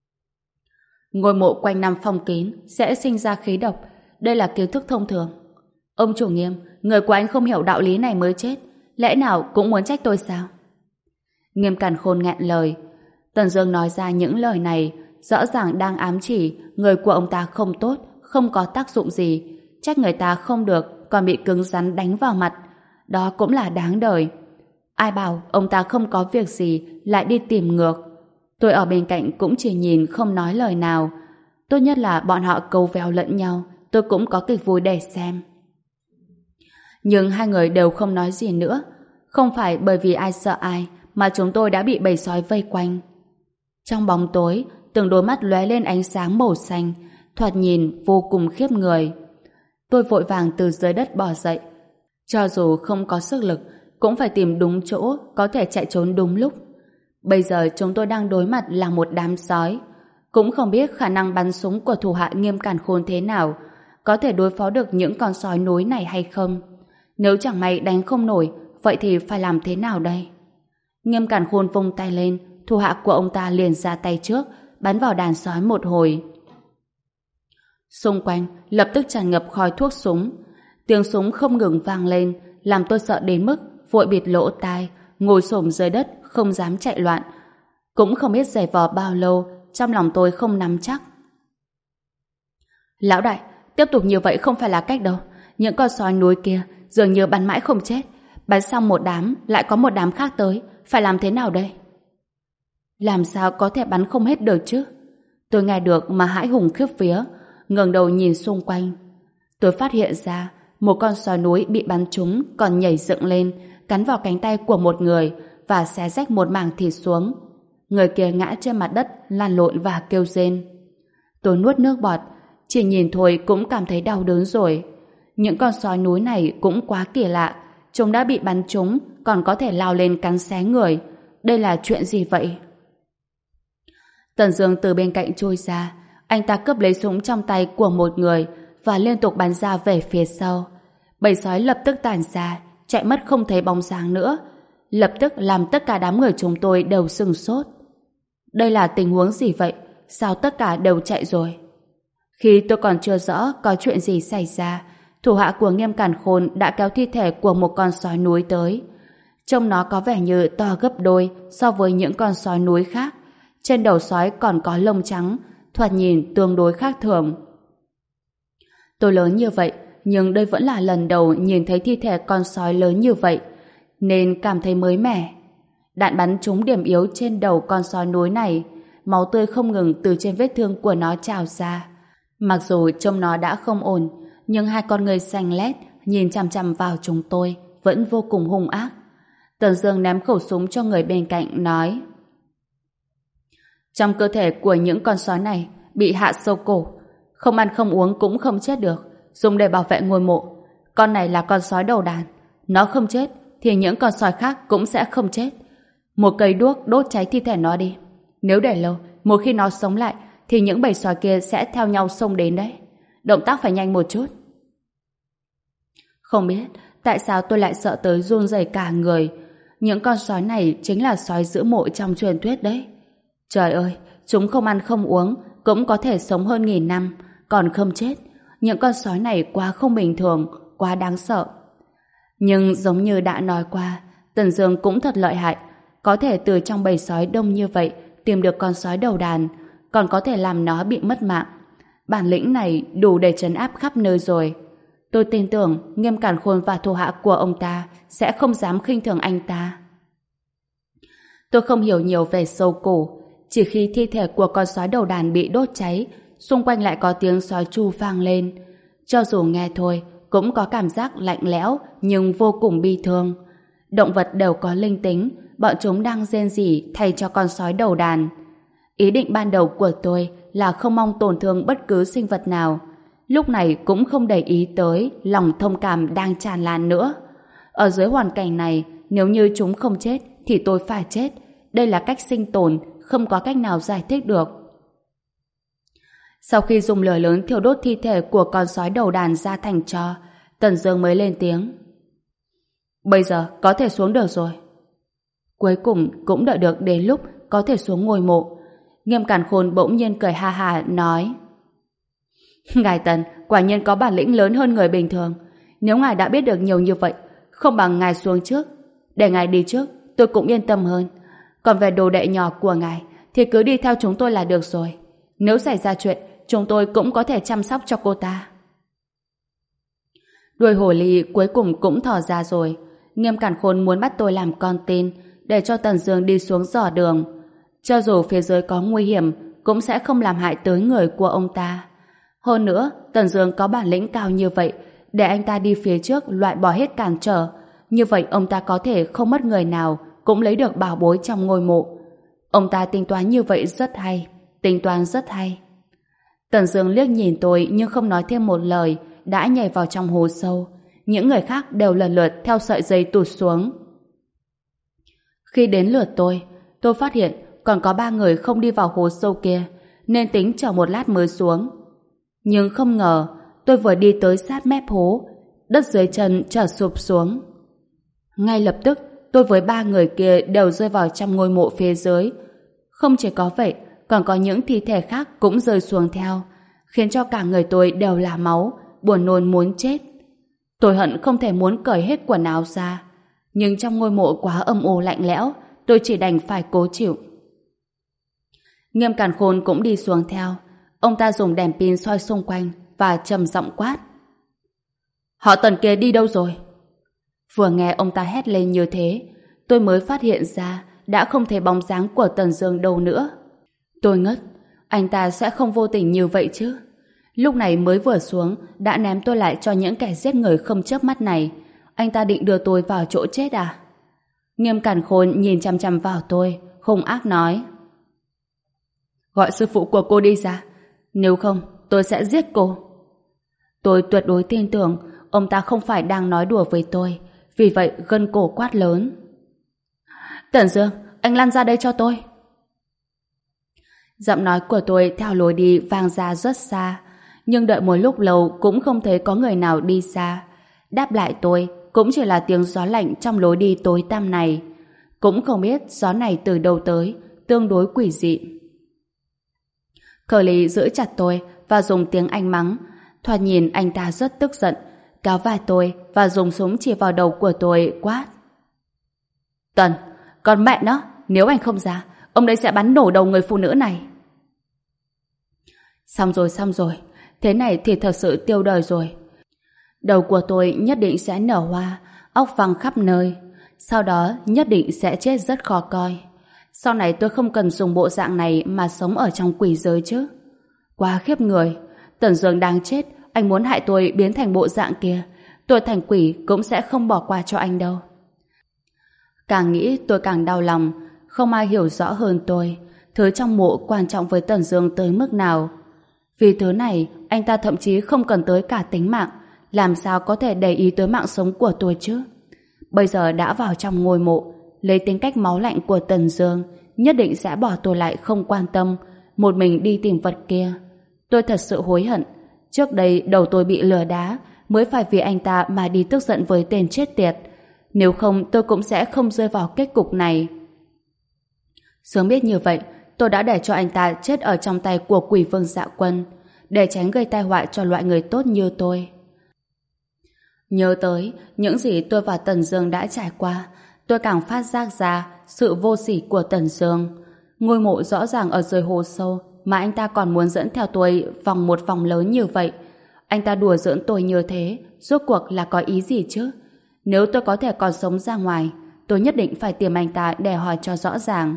Ngôi mộ quanh năm phong kín sẽ sinh ra khí độc, đây là kiến thức thông thường. Ông chủ Nghiêm, người của anh không hiểu đạo lý này mới chết, lẽ nào cũng muốn trách tôi sao? Nghiêm Càn Khôn nghẹn lời. Tần Dương nói ra những lời này rõ ràng đang ám chỉ người của ông ta không tốt, không có tác dụng gì, trách người ta không được còn bị cứng rắn đánh vào mặt, đó cũng là đáng đời. Ai bảo ông ta không có việc gì lại đi tìm ngược. Tôi ở bên cạnh cũng chỉ nhìn không nói lời nào. Tốt nhất là bọn họ câu véo lẫn nhau, tôi cũng có kịch vui để xem. Nhưng hai người đều không nói gì nữa. Không phải bởi vì ai sợ ai mà chúng tôi đã bị bầy sói vây quanh. Trong bóng tối, từng đôi mắt lóe lên ánh sáng màu xanh, thoạt nhìn vô cùng khiếp người. Tôi vội vàng từ dưới đất bò dậy. Cho dù không có sức lực, cũng phải tìm đúng chỗ, có thể chạy trốn đúng lúc. Bây giờ chúng tôi đang đối mặt là một đám sói. Cũng không biết khả năng bắn súng của thủ hạ Nghiêm Càn Khôn thế nào, có thể đối phó được những con sói núi này hay không. Nếu chẳng may đánh không nổi, vậy thì phải làm thế nào đây? Nghiêm Càn Khôn vung tay lên, thủ hạ của ông ta liền ra tay trước, bắn vào đàn sói một hồi. Xung quanh lập tức tràn ngập khói thuốc súng. Tiếng súng không ngừng vang lên, làm tôi sợ đến mức vội bịt lỗ tai, ngồi xổm dưới đất, không dám chạy loạn. Cũng không biết giày vò bao lâu, trong lòng tôi không nắm chắc. Lão đại, tiếp tục như vậy không phải là cách đâu. Những con sói núi kia dường như bắn mãi không chết. Bắn xong một đám, lại có một đám khác tới. Phải làm thế nào đây? Làm sao có thể bắn không hết được chứ? Tôi nghe được mà hãi hùng khiếp vía, ngẩng đầu nhìn xung quanh. Tôi phát hiện ra một con sói núi bị bắn trúng còn nhảy dựng lên, cắn vào cánh tay của một người và xé rách một mảng thịt xuống. Người kia ngã trên mặt đất, lăn lộn và kêu rên. Tôi nuốt nước bọt, chỉ nhìn thôi cũng cảm thấy đau đớn rồi. Những con sói núi này cũng quá kỳ lạ, chúng đã bị bắn trúng còn có thể lao lên cắn xé người. Đây là chuyện gì vậy? Tần Dương từ bên cạnh trôi ra, anh ta cướp lấy súng trong tay của một người và liên tục bắn ra về phía sau. Bầy sói lập tức tản ra, chạy mất không thấy bóng dáng nữa, lập tức làm tất cả đám người chúng tôi đều sửng sốt. Đây là tình huống gì vậy? Sao tất cả đều chạy rồi? Khi tôi còn chưa rõ có chuyện gì xảy ra, thủ hạ của Nghiêm Càn Khôn đã kéo thi thể của một con sói núi tới. Trông nó có vẻ như to gấp đôi so với những con sói núi khác. Trên đầu sói còn có lông trắng, thoạt nhìn tương đối khác thường. Tôi lớn như vậy, nhưng đây vẫn là lần đầu nhìn thấy thi thể con sói lớn như vậy, nên cảm thấy mới mẻ. Đạn bắn trúng điểm yếu trên đầu con sói núi này, máu tươi không ngừng từ trên vết thương của nó trào ra. Mặc dù trông nó đã không ổn, nhưng hai con người xanh lét nhìn chằm chằm vào chúng tôi vẫn vô cùng hung ác. Tần Dương ném khẩu súng cho người bên cạnh, nói: Trong cơ thể của những con sói này bị hạ sâu cổ, không ăn không uống cũng không chết được, dùng để bảo vệ ngôi mộ. Con này là con sói đầu đàn, nó không chết thì những con sói khác cũng sẽ không chết. Một cây đuốc đốt cháy thi thể nó đi. Nếu để lâu, một khi nó sống lại thì những bầy sói kia sẽ theo nhau xông đến đấy. Động tác phải nhanh một chút. Không biết tại sao tôi lại sợ tới run rẩy cả người. Những con sói này chính là sói giữ mộ trong truyền thuyết đấy. Trời ơi, chúng không ăn không uống cũng có thể sống hơn nghìn năm, còn không chết. Những con sói này quá không bình thường, quá đáng sợ. Nhưng giống như đã nói qua, Tần Dương cũng thật lợi hại, có thể từ trong bầy sói đông như vậy tìm được con sói đầu đàn, còn có thể làm nó bị mất mạng. Bản lĩnh này đủ để trấn áp khắp nơi rồi. Tôi tin tưởng Nghiêm Càn Khôn và thủ hạ của ông ta sẽ không dám khinh thường anh ta. Tôi không hiểu nhiều về sâu cổ, chỉ khi thi thể của con sói đầu đàn bị đốt cháy, xung quanh lại có tiếng sói tru vang lên. Cho dù nghe thôi, cũng có cảm giác lạnh lẽo nhưng vô cùng bi thương. Động vật đều có linh tính, bọn chúng đang rên rỉ thay cho con sói đầu đàn. Ý định ban đầu của tôi là không mong tổn thương bất cứ sinh vật nào. Lúc này cũng không để ý tới lòng thông cảm đang tràn lan nữa. Ở dưới hoàn cảnh này, nếu như chúng không chết thì tôi phải chết. Đây là cách sinh tồn, không có cách nào giải thích được. Sau khi dùng lửa lớn thiêu đốt thi thể của con sói đầu đàn ra thành tro, Tần Dương mới lên tiếng: Bây giờ có thể xuống được rồi. Cuối cùng cũng đợi được đến lúc có thể xuống ngôi mộ. Nghiêm Càn Khôn bỗng nhiên cười ha ha nói: Ngài Tần quả nhiên có bản lĩnh lớn hơn người bình thường. Nếu ngài đã biết được nhiều như vậy, không bằng ngài xuống trước. Để ngài đi trước, tôi cũng yên tâm hơn. Còn về đồ đệ nhỏ của ngài, thì cứ đi theo chúng tôi là được rồi. Nếu xảy ra chuyện, chúng tôi cũng có thể chăm sóc cho cô ta. Đuôi hồ ly cuối cùng cũng thò ra rồi. Nghiêm Càn Khôn muốn bắt tôi làm con tin, để cho Tần Dương đi xuống dò đường. Cho dù phía dưới có nguy hiểm, cũng sẽ không làm hại tới người của ông ta. Hơn nữa, Tần Dương có bản lĩnh cao như vậy, để anh ta đi phía trước loại bỏ hết cản trở. Như vậy ông ta có thể không mất người nào, cũng lấy được bảo bối trong ngôi mộ. Ông ta tính toán như vậy rất hay, tính toán rất hay. Tần Dương liếc nhìn tôi nhưng không nói thêm một lời, đã nhảy vào trong hố sâu. Những người khác đều lần lượt theo sợi dây tụt xuống. Khi đến lượt tôi, tôi phát hiện còn có ba người không đi vào hố sâu kia, nên tính chờ một lát mới xuống. Nhưng không ngờ, tôi vừa đi tới sát mép hố, đất dưới chân chợt sụp xuống. Ngay lập tức, tôi với ba người kia đều rơi vào trong ngôi mộ phía dưới. Không chỉ có vậy, còn có những thi thể khác cũng rơi xuống theo, khiến cho cả người tôi đều là máu, buồn nôn muốn chết. Tôi hận không thể muốn cởi hết quần áo ra, nhưng trong ngôi mộ quá âm u lạnh lẽo, tôi chỉ đành phải cố chịu. Nghiêm Càn Khôn cũng đi xuống theo. Ông ta dùng đèn pin soi xung quanh và trầm giọng quát: "Họ Tần kia đi đâu rồi?" Vừa nghe ông ta hét lên như thế, tôi mới phát hiện ra đã không thấy bóng dáng của Tần Dương đâu nữa. Tôi ngất, anh ta sẽ không vô tình như vậy chứ? Lúc này mới vừa xuống đã ném tôi lại cho những kẻ giết người không chớp mắt này. Anh ta định đưa tôi vào chỗ chết à? Nghiêm Càn Khôn nhìn chằm chằm vào tôi, hung ác nói: "Gọi sư phụ của cô đi ra, nếu không tôi sẽ giết cô." Tôi tuyệt đối tin tưởng ông ta không phải đang nói đùa với tôi, vì vậy gân cổ quát lớn: "Tần Dương, anh lăn ra đây cho tôi!" Giọng nói của tôi theo lối đi vang ra rất xa, nhưng đợi một lúc lâu cũng không thấy có người nào đi xa. Đáp lại tôi cũng chỉ là tiếng gió lạnh trong lối đi tối tăm này. Cũng không biết gió này từ đâu tới, tương đối quỷ dị. Curly giữ chặt tôi và dùng tiếng Anh mắng. Thoạt nhìn anh ta rất tức giận, kéo vai tôi và dùng súng chỉ vào đầu của tôi quát: "Tần, con mẹ nó, nếu anh không ra, ông đấy sẽ bắn nổ đầu người phụ nữ này." Xong rồi, xong rồi, thế này thì thật sự tiêu đời rồi. Đầu của tôi nhất định sẽ nở hoa, óc văng khắp nơi. Sau đó nhất định sẽ chết rất khó coi. Sau này tôi không cần dùng bộ dạng này mà sống ở trong quỷ giới chứ. Quá khiếp người. Tần Dương đáng chết, anh muốn hại tôi biến thành bộ dạng kia. Tôi thành quỷ cũng sẽ không bỏ qua cho anh đâu. Càng nghĩ tôi càng đau lòng. Không ai hiểu rõ hơn tôi thứ trong mộ quan trọng với Tần Dương tới mức nào. Vì thứ này, anh ta thậm chí không cần tới cả tính mạng, làm sao có thể để ý tới mạng sống của tôi chứ? Bây giờ đã vào trong ngôi mộ, lấy tính cách máu lạnh của Tần Dương, nhất định sẽ bỏ tôi lại không quan tâm, một mình đi tìm vật kia. Tôi thật sự hối hận. Trước đây đầu tôi bị lừa đá, mới phải vì anh ta mà đi tức giận với tên chết tiệt. Nếu không tôi cũng sẽ không rơi vào kết cục này. Sớm biết như vậy, tôi đã để cho anh ta chết ở trong tay của Quỷ Vương Dạ Quân, để tránh gây tai họa cho loại người tốt như tôi. Nhớ tới những gì tôi và Tần Dương đã trải qua, tôi càng phát giác ra sự vô sỉ của Tần Dương. Ngôi mộ rõ ràng ở dưới hồ sâu, mà anh ta còn muốn dẫn theo tôi vòng một vòng lớn như vậy. Anh ta đùa giỡn tôi như thế, rốt cuộc là có ý gì chứ? Nếu tôi có thể còn sống ra ngoài, tôi nhất định phải tìm anh ta để hỏi cho rõ ràng.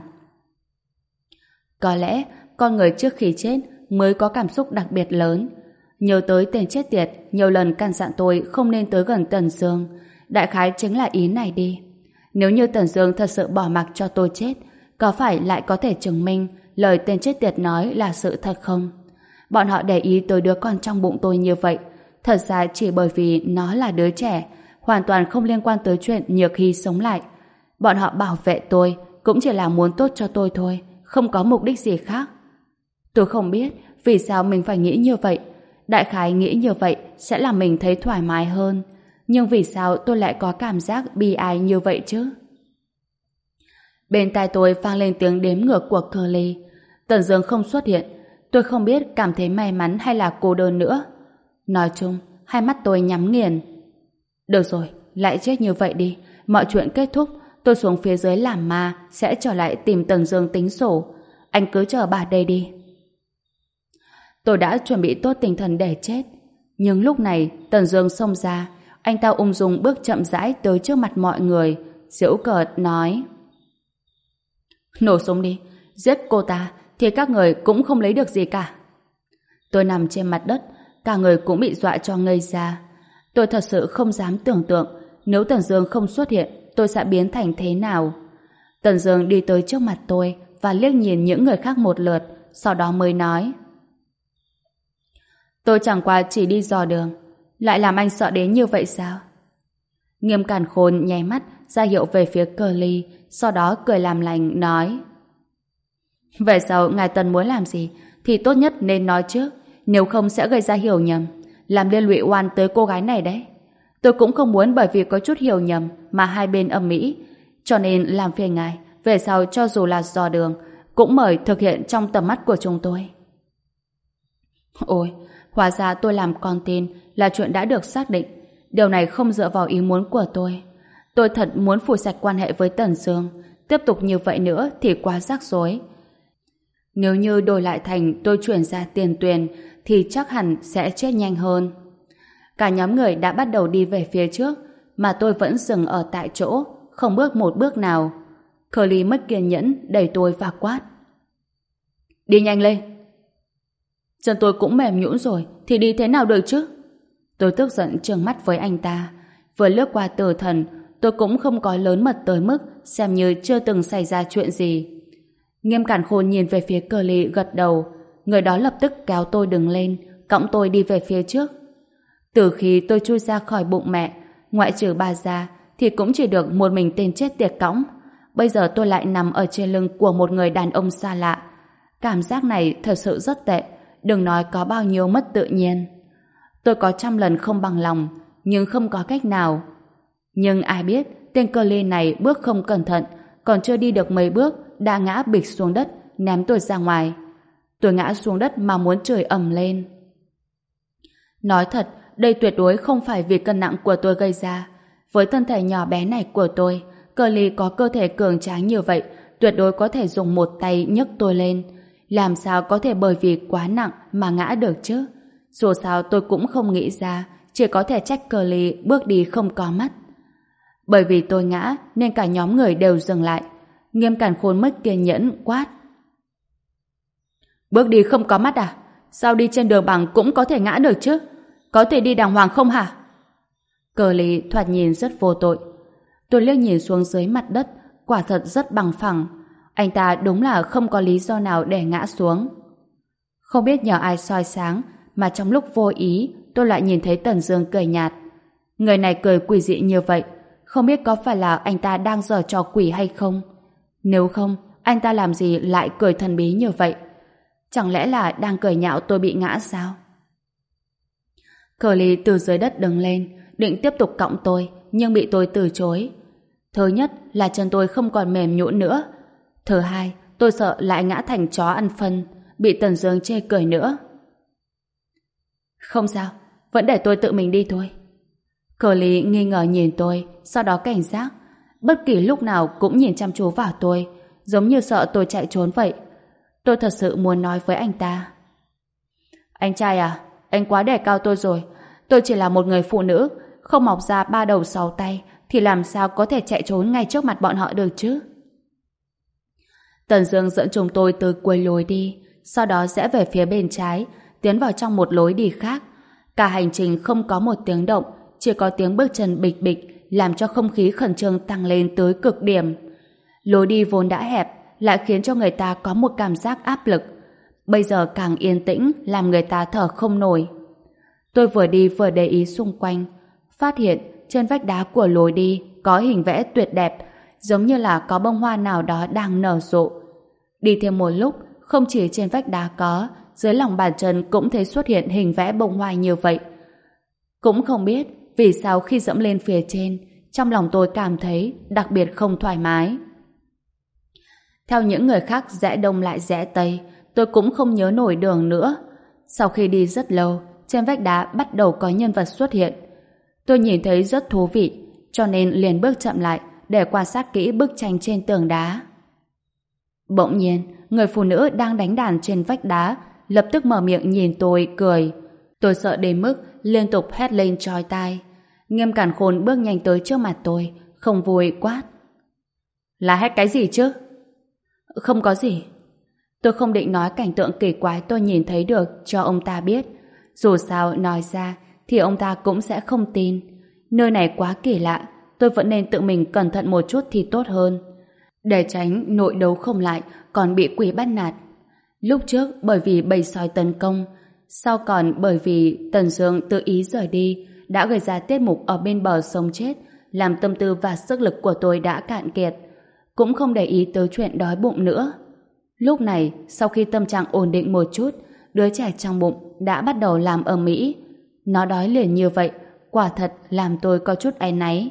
Có lẽ con người trước khi chết mới có cảm xúc đặc biệt lớn. Nhớ tới tên chết tiệt nhiều lần căn dặn tôi không nên tới gần Tần Dương, đại khái chính là ý này đi. Nếu như Tần Dương thật sự bỏ mặc cho tôi chết, có phải lại có thể chứng minh lời tên chết tiệt nói là sự thật không? Bọn họ để ý tới đứa con trong bụng tôi như vậy, thật ra chỉ bởi vì nó là đứa trẻ, hoàn toàn không liên quan tới chuyện Nhược Hy sống lại. Bọn họ bảo vệ tôi cũng chỉ là muốn tốt cho tôi thôi, không có mục đích gì khác. Tôi không biết vì sao mình phải nghĩ như vậy. Đại khái nghĩ như vậy sẽ làm mình thấy thoải mái hơn. Nhưng vì sao tôi lại có cảm giác bi ai như vậy chứ? Bên tai tôi vang lên tiếng đếm ngược của Curly. Tần Dương không xuất hiện. Tôi không biết cảm thấy may mắn hay là cô đơn nữa. Nói chung, hai mắt tôi nhắm nghiền. Được rồi, lại chết như vậy đi. Mọi chuyện kết thúc, tôi xuống phía dưới làm ma, sẽ trở lại tìm Tần Dương tính sổ. Anh cứ chờ bà đây đi. Tôi đã chuẩn bị tốt tinh thần để chết. Nhưng lúc này, Tần Dương xông ra. Anh ta ung dung bước chậm rãi tới trước mặt mọi người, giễu cợt nói: Nổ súng đi, giết cô ta thì các người cũng không lấy được gì cả. Tôi nằm trên mặt đất, cả người cũng bị dọa cho ngây ra. Tôi thật sự không dám tưởng tượng nếu Tần Dương không xuất hiện, tôi sẽ biến thành thế nào. Tần Dương đi tới trước mặt tôi và liếc nhìn những người khác một lượt, sau đó mới nói: Tôi chẳng qua chỉ đi dò đường, lại làm anh sợ đến như vậy sao? Nghiêm Càn Khôn nháy mắt ra hiệu về phía Curly, sau đó cười làm lành nói: Về sau ngài Tần muốn làm gì thì tốt nhất nên nói trước, nếu không sẽ gây ra hiểu nhầm, làm liên lụy oan tới cô gái này đấy. Tôi cũng không muốn bởi vì có chút hiểu nhầm mà hai bên ầm ĩ, cho nên làm phiền ngài, về sau cho dù là dò đường cũng mời thực hiện trong tầm mắt của chúng tôi. Ôi, hóa ra tôi làm con tin là chuyện đã được xác định. Điều này không dựa vào ý muốn của tôi. Tôi thật muốn phủi sạch quan hệ với Tần Dương. Tiếp tục như vậy nữa thì quá rắc rối. Nếu như đổi lại thành tôi chuyển ra tiền tuyền thì chắc hẳn sẽ chết nhanh hơn. Cả nhóm người đã bắt đầu đi về phía trước, mà tôi vẫn dừng ở tại chỗ, không bước một bước nào. Curly mất kiên nhẫn đẩy tôi và quát: Đi nhanh lên! Chân tôi cũng mềm nhũn rồi thì đi thế nào được chứ? Tôi tức giận trừng mắt với anh ta. Vừa lướt qua Tử Thần, tôi cũng không có lớn mật tới mức xem như chưa từng xảy ra chuyện gì. Nghiêm Càn Khôn nhìn về phía Curly gật đầu. Người đó lập tức kéo tôi đứng lên, cõng tôi đi về phía trước. Từ khi tôi chui ra khỏi bụng mẹ, ngoại trừ bà ra thì cũng chỉ được một mình tên chết tiệt cõng. Bây giờ tôi lại nằm ở trên lưng của một người đàn ông xa lạ. Cảm giác này thật sự rất tệ, đừng nói có bao nhiêu mất tự nhiên. Tôi có trăm lần không bằng lòng, nhưng không có cách nào. Nhưng ai biết tên Curly này bước không cẩn thận, còn chưa đi được mấy bước đã ngã bịch xuống đất, ném tôi ra ngoài. Tôi ngã xuống đất mà muốn chửi ầm lên. Nói thật, đây tuyệt đối không phải vì cân nặng của tôi gây ra. Với thân thể nhỏ bé này của tôi, Curly có cơ thể cường tráng như vậy, tuyệt đối có thể dùng một tay nhấc tôi lên. Làm sao có thể bởi vì quá nặng mà ngã được chứ? Dù sao tôi cũng không nghĩ ra, chỉ có thể trách Curly bước đi không có mắt. Bởi vì tôi ngã nên cả nhóm người đều dừng lại. Nghiêm Càn Khôn mất kiên nhẫn quát: Bước đi không có mắt à? Sao đi trên đường bằng cũng có thể ngã được chứ? Có thể đi đàng hoàng không hả? Curly thoạt nhìn rất vô tội. Tôi liếc nhìn xuống dưới mặt đất, quả thật rất bằng phẳng. Anh ta đúng là không có lý do nào để ngã xuống. Không biết nhờ ai soi sáng mà trong lúc vô ý tôi lại nhìn thấy Tần Dương cười nhạt. Người này cười quỷ dị như vậy, không biết có phải là anh ta đang giở trò quỷ hay không? Nếu không, anh ta làm gì lại cười thần bí như vậy? Chẳng lẽ là đang cười nhạo tôi bị ngã sao? Curly từ dưới đất đứng lên, định tiếp tục cõng tôi, nhưng bị tôi từ chối. Thứ nhất là chân tôi không còn mềm nhũn nữa. Thứ hai, tôi sợ lại ngã thành chó ăn phân, bị Tần Dương chê cười nữa. Không sao, vẫn để tôi tự mình đi thôi. Curly nghi ngờ nhìn tôi, sau đó cảnh giác. Bất kỳ lúc nào cũng nhìn chăm chú vào tôi, giống như sợ tôi chạy trốn vậy. Tôi thật sự muốn nói với anh ta: Anh trai à, anh quá đề cao tôi rồi. Tôi chỉ là một người phụ nữ, không mọc ra ba đầu sáu tay, thì làm sao có thể chạy trốn ngay trước mặt bọn họ được chứ? Tần Dương dẫn chúng tôi từ cuối lối đi, sau đó rẽ về phía bên trái, tiến vào trong một lối đi khác. Cả hành trình không có một tiếng động, chỉ có tiếng bước chân bịch bịch, làm cho không khí khẩn trương tăng lên tới cực điểm. Lối đi vốn đã hẹp, lại khiến cho người ta có một cảm giác áp lực. Bây giờ càng yên tĩnh, làm người ta thở không nổi. Tôi vừa đi vừa để ý xung quanh, phát hiện trên vách đá của lối đi có hình vẽ tuyệt đẹp, giống như là có bông hoa nào đó đang nở rộ. Đi thêm một lúc, không chỉ trên vách đá có, dưới lòng bàn chân cũng thấy xuất hiện hình vẽ bông hoa như vậy. Cũng không biết vì sao khi dẫm lên phía trên, trong lòng tôi cảm thấy đặc biệt không thoải mái. Theo những người khác rẽ đông lại rẽ tây, tôi cũng không nhớ nổi đường nữa. Sau khi đi rất lâu, trên vách đá bắt đầu có nhân vật xuất hiện. Tôi nhìn thấy rất thú vị, cho nên liền bước chậm lại để quan sát kỹ bức tranh trên tường đá. Bỗng nhiên, người phụ nữ đang đánh đàn trên vách đá lập tức mở miệng nhìn tôi, cười. Tôi sợ đến mức liên tục hét lên chói tai. Nghiêm Càn Khôn bước nhanh tới trước mặt tôi, không vui quát: là hét cái gì chứ? Không có gì. Tôi không định nói cảnh tượng kỳ quái tôi nhìn thấy được cho ông ta biết. Dù sao nói ra thì ông ta cũng sẽ không tin. Nơi này quá kỳ lạ, tôi vẫn nên tự mình cẩn thận một chút thì tốt hơn, để tránh nội đấu không lại còn bị quỷ bắt nạt. Lúc trước bởi vì bầy sói tấn công, sau còn bởi vì Tần Dương tự ý rời đi đã gây ra tiết mục ở bên bờ sống chết, làm tâm tư và sức lực của tôi đã cạn kiệt, cũng không để ý tới chuyện đói bụng nữa. Lúc này, sau khi tâm trạng ổn định một chút, đứa trẻ trong bụng đã bắt đầu làm ầm ĩ. Nó đói liền như vậy, quả thật làm tôi có chút áy náy.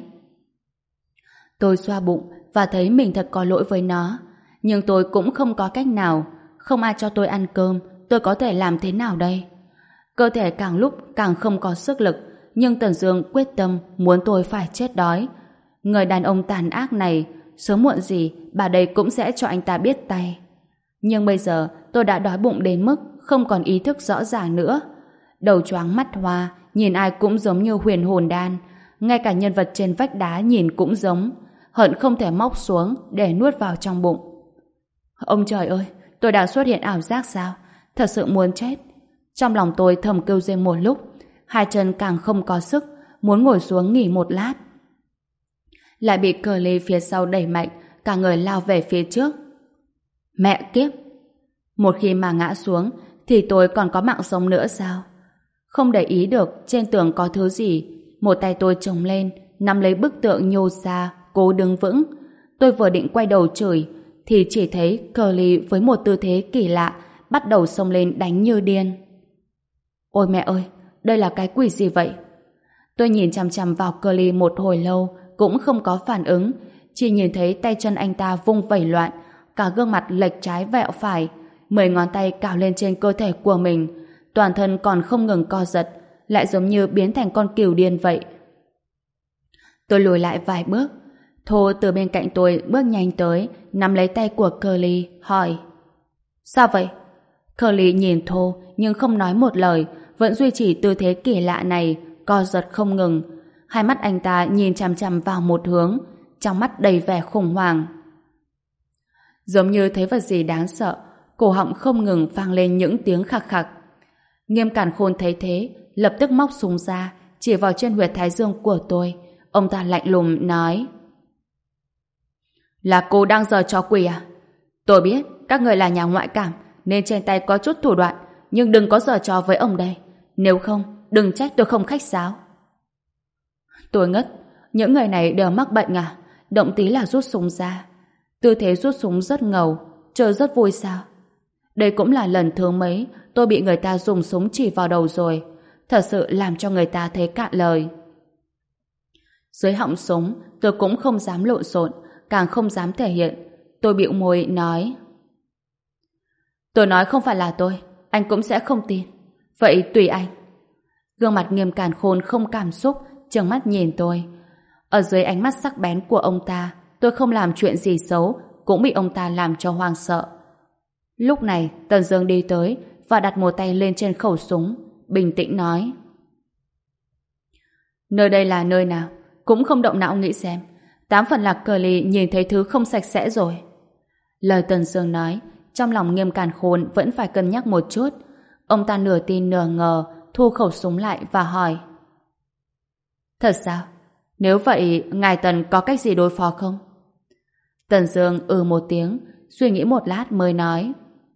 Tôi xoa bụng và thấy mình thật có lỗi với nó, nhưng tôi cũng không có cách nào. Không ai cho tôi ăn cơm, tôi có thể làm thế nào đây? Cơ thể càng lúc càng không có sức lực, nhưng Tần Dương quyết tâm muốn tôi phải chết đói. Người đàn ông tàn ác này, sớm muộn gì bà đây cũng sẽ cho anh ta biết tay. Nhưng bây giờ tôi đã đói bụng đến mức không còn ý thức rõ ràng nữa. Đầu choáng mắt hoa, nhìn ai cũng giống như huyền hồn đan. Ngay cả nhân vật trên vách đá nhìn cũng giống, hận không thể móc xuống để nuốt vào trong bụng. Ông trời ơi, tôi đã xuất hiện ảo giác sao? Thật sự muốn chết. Trong lòng tôi thầm kêu rên một lúc, hai chân càng không có sức, muốn ngồi xuống nghỉ một lát. Lại bị Curly phía sau đẩy mạnh, cả người lao về phía trước. Mẹ kiếp! Một khi mà ngã xuống thì tôi còn có mạng sống nữa sao? Không để ý được trên tường có thứ gì, một tay tôi chồng lên, nắm lấy bức tượng nhô ra, cố đứng vững. Tôi vừa định quay đầu chửi thì chỉ thấy Curly với một tư thế kỳ lạ bắt đầu xông lên đánh như điên. Ôi mẹ ơi, đây là cái quỷ gì vậy? Tôi nhìn chằm chằm vào Curly một hồi lâu cũng không có phản ứng, chỉ nhìn thấy tay chân anh ta vung vẩy loạn, cả gương mặt lệch trái vẹo phải, mười ngón tay cào lên trên cơ thể của mình, toàn thân còn không ngừng co giật, lại giống như biến thành con cừu điên vậy. Tôi lùi lại vài bước. Thô từ bên cạnh tôi bước nhanh tới, nắm lấy tay của Curly, hỏi: sao vậy? Curly nhìn Thô nhưng không nói một lời, vẫn duy trì tư thế kỳ lạ này, co giật không ngừng. Hai mắt anh ta nhìn chằm chằm vào một hướng, trong mắt đầy vẻ khủng hoảng. Giống như thấy vật gì đáng sợ, cổ họng không ngừng vang lên những tiếng khạc khạc. Nghiêm Càn Khôn thấy thế, lập tức móc súng ra, chỉ vào trên huyệt thái dương của tôi. Ông ta lạnh lùng nói: là cô đang giở trò quỷ à? Tôi biết các người là nhà ngoại cảm nên trên tay có chút thủ đoạn, nhưng đừng có giở trò với ông đây, nếu không đừng trách tôi không khách sáo. Tôi ngất. Những người này đều mắc bệnh à? Động tí là rút súng ra. Tư thế rút súng rất ngầu, chơi rất vui sao? Đây cũng là lần thứ mấy tôi bị người ta dùng súng chỉ vào đầu rồi, thật sự làm cho người ta thấy cạn lời. Dưới họng súng tôi cũng không dám lộn xộn, càng không dám thể hiện. Tôi bĩu môi nói: tôi nói không phải là tôi, anh cũng sẽ không tin. Vậy tùy anh. Gương mặt Nghiêm Càn Khôn không cảm xúc, trừng mắt nhìn tôi. Ở dưới ánh mắt sắc bén của ông ta, tôi không làm chuyện gì xấu cũng bị ông ta làm cho hoang sợ. Lúc này Tần Dương đi tới và đặt một tay lên trên khẩu súng, bình tĩnh nói: nơi đây là nơi nào? Cũng không động não nghĩ xem. Tám phần là Curly nhìn thấy thứ không sạch sẽ rồi. Lời Tần Dương nói, trong lòng Nghiêm Càn Khôn vẫn phải cân nhắc một chút. Ông ta nửa tin nửa ngờ, thu khẩu súng lại và hỏi: thật sao? Nếu vậy, ngài Tần có cách gì đối phó không? Tần Dương ừ một tiếng, suy nghĩ một lát mới nói: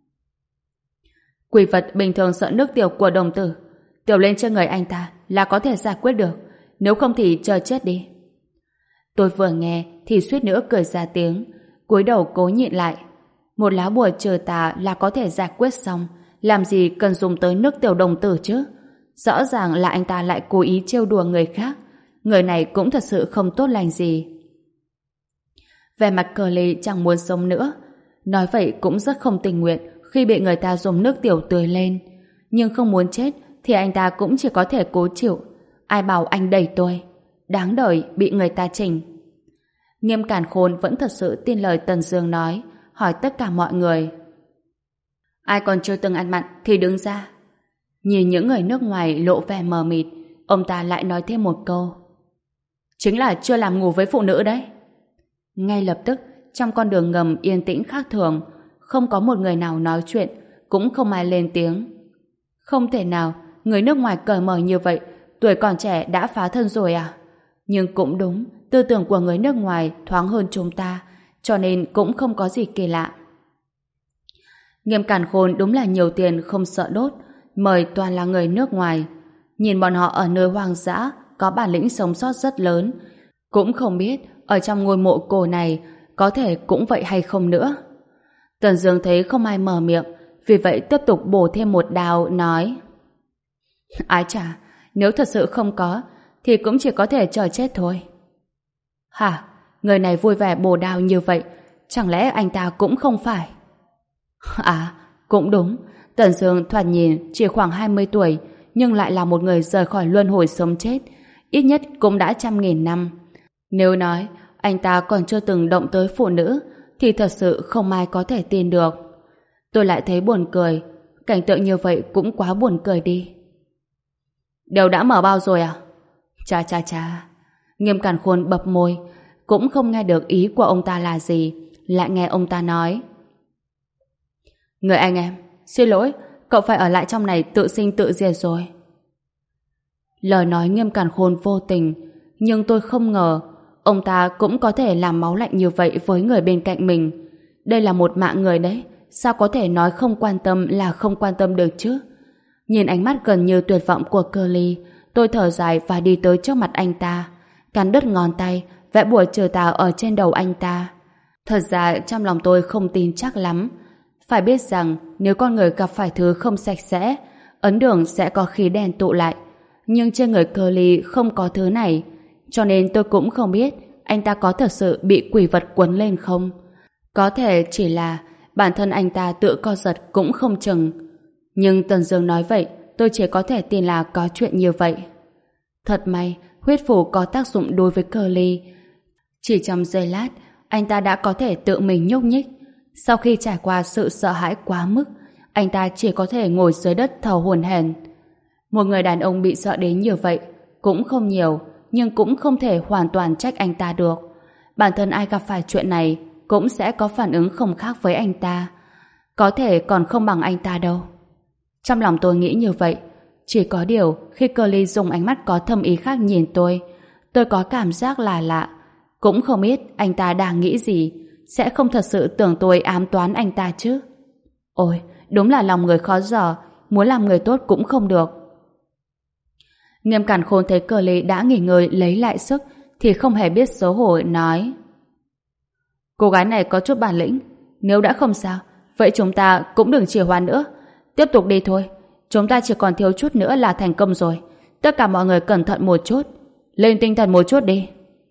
quỷ vật bình thường sợ nước tiểu của đồng tử, tiểu lên trên người anh ta là có thể giải quyết được, nếu không thì chờ chết đi. Tôi vừa nghe thì suýt nữa cười ra tiếng, cúi đầu cố nhịn lại. Một lá bùa trừ tà là có thể giải quyết xong, làm gì cần dùng tới nước tiểu đồng tử chứ? Rõ ràng là anh ta lại cố ý trêu đùa người khác. Người này cũng thật sự không tốt lành gì. Vẻ mặt Curly chẳng muốn sống nữa. Nói vậy cũng rất không tình nguyện khi bị người ta dùng nước tiểu tưới lên. Nhưng không muốn chết thì anh ta cũng chỉ có thể cố chịu. Ai bảo anh đẩy tôi? đáng đời bị người ta chỉnh. Nghiêm Càn Khôn vẫn thật sự tin lời Tần Dương nói, hỏi tất cả mọi người. Ai còn chưa từng ăn mặn thì đứng ra. Nhìn những người nước ngoài lộ vẻ mờ mịt, ông ta lại nói thêm một câu. Chính là chưa làm ngủ với phụ nữ đấy. Ngay lập tức, trong con đường ngầm yên tĩnh khác thường, không có một người nào nói chuyện, cũng không ai lên tiếng. Không thể nào, người nước ngoài cởi mở như vậy, tuổi còn trẻ đã phá thân rồi à? Nhưng cũng đúng, tư tưởng của người nước ngoài thoáng hơn chúng ta, cho nên cũng không có gì kỳ lạ. Nghiêm Càn Khôn đúng là nhiều tiền không sợ đốt, mời toàn là người nước ngoài. Nhìn bọn họ ở nơi hoang dã, có bản lĩnh sống sót rất lớn, cũng không biết ở trong ngôi mộ cổ này có thể cũng vậy hay không nữa. Tần Dương thấy không ai mở miệng, vì vậy tiếp tục bổ thêm một đao, nói: Ái chà, nếu thật sự không có thì cũng chỉ có thể chờ chết thôi. Hả? Người này vui vẻ bổ đao như vậy, chẳng lẽ anh ta cũng không phải? À, cũng đúng. Tần Dương thoạt nhìn chỉ khoảng hai mươi tuổi, nhưng lại là một người rời khỏi luân hồi sống chết, ít nhất cũng đã trăm nghìn năm. Nếu nói anh ta còn chưa từng động tới phụ nữ thì thật sự không ai có thể tin được. Tôi lại thấy buồn cười. Cảnh tượng như vậy cũng quá buồn cười đi. Đều đã mở bao rồi à? Chà chà chà. Nghiêm Càn Khôn bập môi, cũng không nghe được ý của ông ta là gì, lại nghe ông ta nói: Người anh em, xin lỗi, cậu phải ở lại trong này tự sinh tự diệt rồi. Lời nói Nghiêm Càn Khôn vô tình, nhưng tôi không ngờ ông ta cũng có thể làm máu lạnh như vậy với người bên cạnh mình. Đây là một mạng người đấy, sao có thể nói không quan tâm là không quan tâm được chứ? Nhìn ánh mắt gần như tuyệt vọng của Curly, tôi thở dài và đi tới trước mặt anh ta, cắn đứt ngón tay, vẽ bùa trừ tà ở trên đầu anh ta. Thật ra trong lòng tôi không tin chắc lắm. Phải biết rằng nếu con người gặp phải thứ không sạch sẽ, ấn đường sẽ có khí đen tụ lại. Nhưng trên người Curly không có thứ này, cho nên tôi cũng không biết anh ta có thật sự bị quỷ vật quấn lên không. Có thể chỉ là bản thân anh ta tự co giật cũng không chừng. Nhưng Tần Dương nói vậy, tôi chỉ có thể tin là có chuyện như vậy. Thật may, huyết phù có tác dụng đối với Curly. Chỉ trong giây lát, anh ta đã có thể tự mình nhúc nhích. Sau khi trải qua sự sợ hãi quá mức, anh ta chỉ có thể ngồi dưới đất thở hổn hển. Một người đàn ông bị sợ đến như vậy cũng không nhiều, nhưng cũng không thể hoàn toàn trách anh ta được. Bản thân ai gặp phải chuyện này cũng sẽ có phản ứng không khác với anh ta. Có thể còn không bằng anh ta đâu. Trong lòng tôi nghĩ như vậy. Chỉ có điều khi Curly dùng ánh mắt có thâm ý khác nhìn tôi, tôi có cảm giác là lạ. Cũng không biết anh ta đang nghĩ gì, sẽ không thật sự tưởng tôi ám toán anh ta chứ. Ôi, đúng là lòng người khó dò, muốn làm người tốt cũng không được. Nghiêm Càn Khôn thấy Curly đã nghỉ ngơi lấy lại sức thì không hề biết xấu hổ, nói: Cô gái này có chút bản lĩnh, nếu đã không sao, vậy chúng ta cũng đừng trì hoãn nữa, tiếp tục đi thôi. Chúng ta chỉ còn thiếu chút nữa là thành công rồi. Tất cả mọi người cẩn thận một chút, lên tinh thần một chút đi.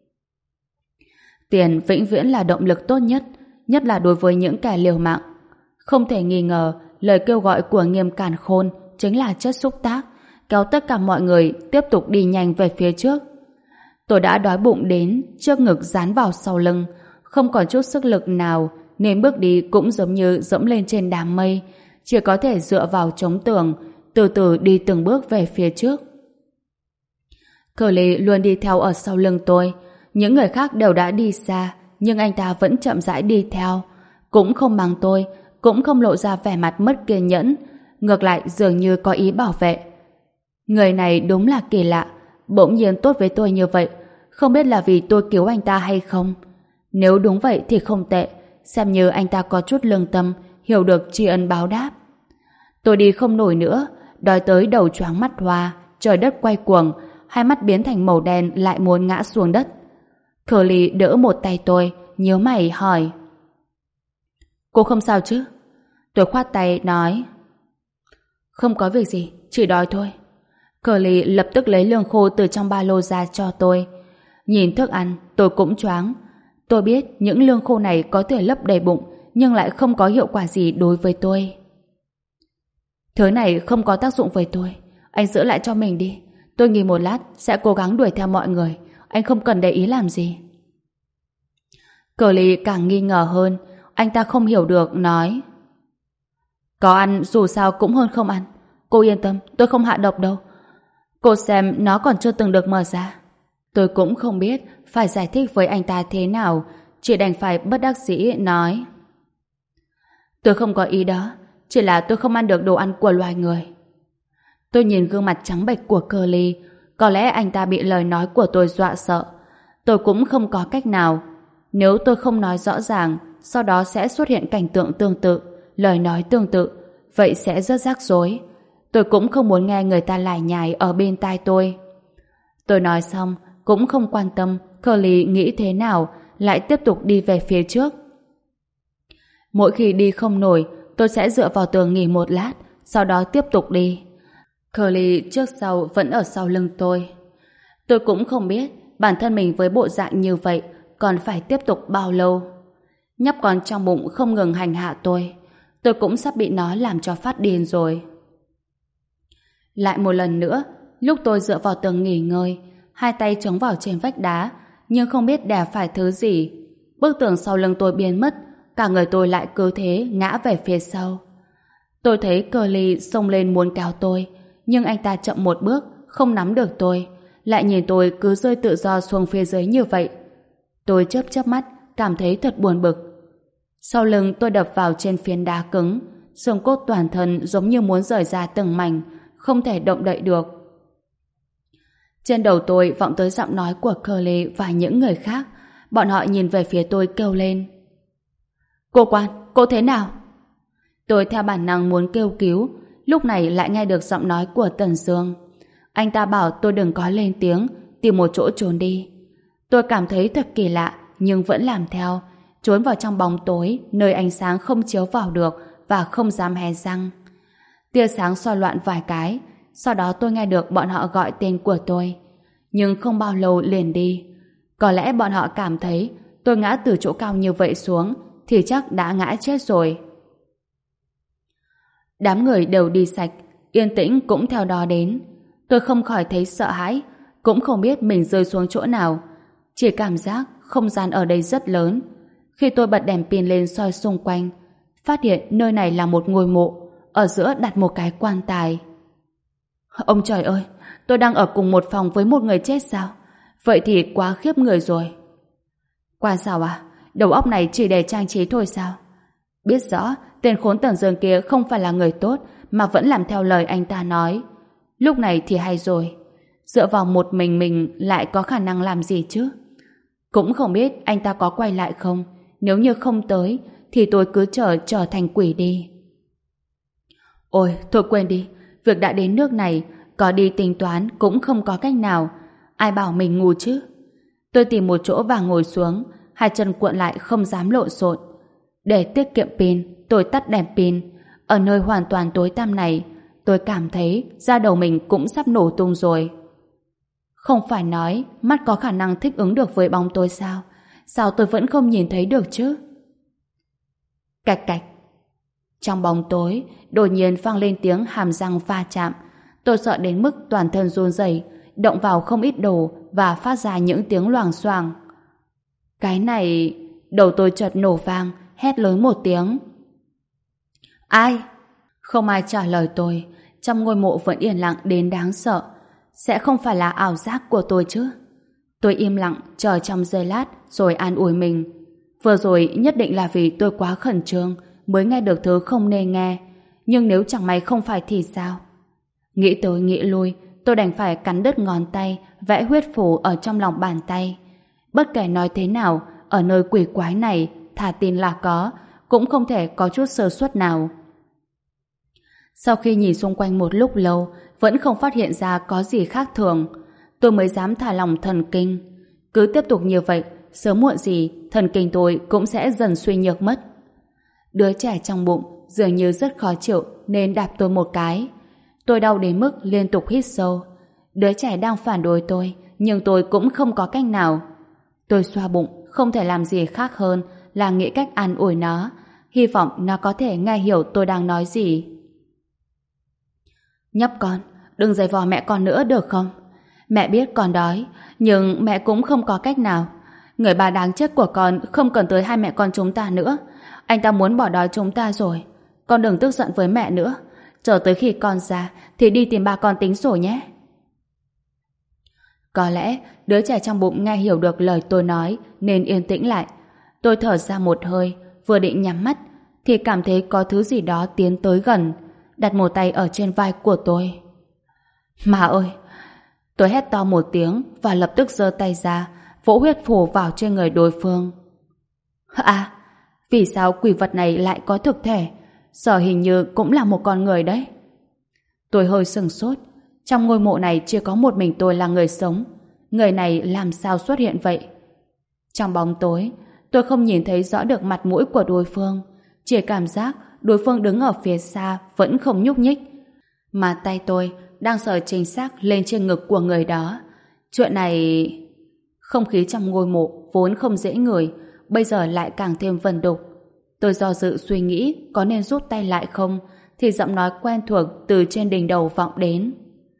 Tiền vĩnh viễn là động lực tốt nhất, nhất là đối với những kẻ liều mạng. Không thể nghi ngờ, lời kêu gọi của Nghiêm Càn Khôn chính là chất xúc tác, kéo tất cả mọi người tiếp tục đi nhanh về phía trước. Tôi đã đói bụng đến, trước ngực dán vào sau lưng, không còn chút sức lực nào, nên bước đi cũng giống như dẫm lên trên đám mây, chỉ có thể dựa vào chống tường, từ từ đi từng bước về phía trước. Curly luôn đi theo ở sau lưng tôi. Những người khác đều đã đi xa, nhưng anh ta vẫn chậm rãi đi theo, cũng không bằng tôi, cũng không lộ ra vẻ mặt mất kiên nhẫn, ngược lại dường như có ý bảo vệ. Người này đúng là kỳ lạ, bỗng nhiên tốt với tôi như vậy, không biết là vì tôi cứu anh ta hay không. Nếu đúng vậy thì không tệ, xem như anh ta có chút lương tâm, hiểu được tri ân báo đáp. Tôi đi không nổi nữa, đói tới đầu choáng mắt hoa, trời đất quay cuồng, hai mắt biến thành màu đen, lại muốn ngã xuống đất. Curly đỡ một tay tôi, nhíu mày hỏi: Cô không sao chứ? Tôi khoát tay nói: Không có việc gì, chỉ đói thôi. Curly lập tức lấy lương khô từ trong ba lô ra cho tôi. Nhìn thức ăn, tôi cũng choáng. Tôi biết những lương khô này có thể lấp đầy bụng, nhưng lại không có hiệu quả gì đối với tôi. Thứ này không có tác dụng với tôi, anh giữ lại cho mình đi. Tôi nghỉ một lát sẽ cố gắng đuổi theo mọi người. anh không cần để ý làm gì. Curly càng nghi ngờ hơn, anh ta không hiểu được, nói: Có ăn dù sao cũng hơn không ăn. Cô yên tâm, tôi không hạ độc đâu. Cô xem nó còn chưa từng được mở ra. Tôi cũng không biết phải giải thích với anh ta thế nào, chỉ đành phải bất đắc dĩ nói: Tôi không có ý đó, chỉ là tôi không ăn được đồ ăn của loài người. Tôi nhìn gương mặt trắng bệch của Curly, có lẽ anh ta bị lời nói của tôi dọa sợ. Tôi cũng không có cách nào. Nếu tôi không nói rõ ràng, sau đó sẽ xuất hiện cảnh tượng tương tự, lời nói tương tự, vậy sẽ rất rắc rối. Tôi cũng không muốn nghe người ta lải nhải ở bên tai tôi. Tôi nói xong, cũng không quan tâm Curly nghĩ thế nào, lại tiếp tục đi về phía trước. Mỗi khi đi không nổi, tôi sẽ dựa vào tường nghỉ một lát, sau đó tiếp tục đi. Curly trước sau vẫn ở sau lưng tôi. Tôi cũng không biết bản thân mình với bộ dạng như vậy còn phải tiếp tục bao lâu. Nhóc con trong bụng không ngừng hành hạ tôi. Tôi cũng sắp bị nó làm cho phát điên rồi. Lại một lần nữa, lúc tôi dựa vào tường nghỉ ngơi, hai tay chống vào trên vách đá, nhưng không biết đè phải thứ gì. Bức tường sau lưng tôi biến mất, cả người tôi lại cứ thế ngã về phía sau. Tôi thấy Curly xông lên muốn kéo tôi, nhưng anh ta chậm một bước, không nắm được tôi, lại nhìn tôi cứ rơi tự do xuống phía dưới như vậy. Tôi chớp chớp mắt, cảm thấy thật buồn bực. Sau lưng tôi đập vào trên phiến đá cứng, xương cốt toàn thân giống như muốn rời ra từng mảnh, không thể động đậy được. Trên đầu tôi vọng tới giọng nói của Curly và những người khác. Bọn họ nhìn về phía tôi kêu lên: Cô quan, cô thế nào? Tôi theo bản năng muốn kêu cứu, lúc này lại nghe được giọng nói của Tần Dương. Anh ta bảo tôi đừng có lên tiếng, tìm một chỗ trốn đi. Tôi cảm thấy thật kỳ lạ, nhưng vẫn làm theo, trốn vào trong bóng tối, nơi ánh sáng không chiếu vào được và không dám hé răng. Tia sáng soi loạn vài cái, sau đó tôi nghe được bọn họ gọi tên của tôi, nhưng không bao lâu liền đi. Có lẽ bọn họ cảm thấy tôi ngã từ chỗ cao như vậy xuống thì chắc đã ngã chết rồi. Đám người đều đi sạch, yên tĩnh cũng theo đó đến. Tôi không khỏi thấy sợ hãi, cũng không biết mình rơi xuống chỗ nào, chỉ cảm giác không gian ở đây rất lớn. Khi tôi bật đèn pin lên soi xung quanh, phát hiện nơi này là một ngôi mộ, ở giữa đặt một cái quan tài. Ông trời ơi, tôi đang ở cùng một phòng với một người chết sao? Vậy thì quá khiếp người rồi. Quan sao à? Đầu óc này chỉ để trang trí thôi sao? Biết rõ tên khốn Tần Dương kia không phải là người tốt mà vẫn làm theo lời anh ta nói. Lúc này thì hay rồi. Dựa vào một mình mình lại có khả năng làm gì chứ? Cũng không biết anh ta có quay lại không. Nếu như không tới thì tôi cứ chờ trở thành quỷ đi. Ôi, thôi quên đi. Việc đã đến nước này, có đi tính toán cũng không có cách nào. Ai bảo mình ngu chứ? Tôi tìm một chỗ và ngồi xuống, hai chân cuộn lại không dám lộn xộn. Để tiết kiệm pin, tôi tắt đèn pin. Ở nơi hoàn toàn tối tăm này, tôi cảm thấy da đầu mình cũng sắp nổ tung rồi. Không phải nói mắt có khả năng thích ứng được với bóng tối sao? Sao tôi vẫn không nhìn thấy được chứ? Cạch cạch. Trong bóng tối, đột nhiên vang lên tiếng hàm răng va chạm. Tôi sợ đến mức toàn thân run rẩy, động vào không ít đồ và phát ra những tiếng loảng xoảng. Cái này... Đầu tôi chợt nổ vang, hét lớn một tiếng. Ai? Không ai trả lời tôi. Trong ngôi mộ vẫn yên lặng đến đáng sợ. Sẽ không phải là ảo giác của tôi chứ? Tôi im lặng chờ trong giây lát rồi an ủi mình. Vừa rồi nhất định là vì tôi quá khẩn trương mới nghe được thứ không nên nghe. Nhưng nếu chẳng may không phải thì sao? Nghĩ tới nghĩ lui, tôi đành phải cắn đứt ngón tay, vẽ huyết phù ở trong lòng bàn tay. Bất kể nói thế nào, ở nơi quỷ quái này, thà tin là có, cũng không thể có chút sơ suất nào. Sau khi nhìn xung quanh một lúc lâu, vẫn không phát hiện ra có gì khác thường, tôi mới dám thả lỏng thần kinh. Cứ tiếp tục như vậy, sớm muộn gì, thần kinh tôi cũng sẽ dần suy nhược mất. Đứa trẻ trong bụng dường như rất khó chịu nên đạp tôi một cái. Tôi đau đến mức liên tục hít sâu. Đứa trẻ đang phản đối tôi, nhưng tôi cũng không có cách nào. Tôi xoa bụng, không thể làm gì khác hơn là nghĩ cách an ủi nó, hy vọng nó có thể nghe hiểu tôi đang nói gì. Nhóc con, đừng giày vò mẹ con nữa được không? Mẹ biết con đói, nhưng mẹ cũng không có cách nào. Người bà đáng chết của con không cần tới hai mẹ con chúng ta nữa. Anh ta muốn bỏ đói chúng ta rồi. Con đừng tức giận với mẹ nữa. Chờ tới khi con già thì đi tìm ba con tính sổ nhé. Có lẽ đứa trẻ trong bụng nghe hiểu được lời tôi nói nên yên tĩnh lại. Tôi thở ra một hơi, vừa định nhắm mắt thì cảm thấy có thứ gì đó tiến tới gần, đặt một tay ở trên vai của tôi. Mà ơi! Tôi hét to một tiếng và lập tức giơ tay ra, vỗ huyết phù vào trên người đối phương. À, vì sao quỷ vật này lại có thực thể? Giờ hình như cũng là một con người đấy. Tôi hơi sừng sốt. Trong ngôi mộ này chỉ có một mình tôi là người sống. Người này làm sao xuất hiện vậy? Trong bóng tối, tôi không nhìn thấy rõ được mặt mũi của đối phương. Chỉ cảm giác đối phương đứng ở phía xa vẫn không nhúc nhích. Mà tay tôi đang sờ chính xác lên trên ngực của người đó. Chuyện này... Không khí trong ngôi mộ vốn không dễ ngửi, bây giờ lại càng thêm vần đục. Tôi do dự suy nghĩ có nên rút tay lại không, thì giọng nói quen thuộc từ trên đỉnh đầu vọng đến.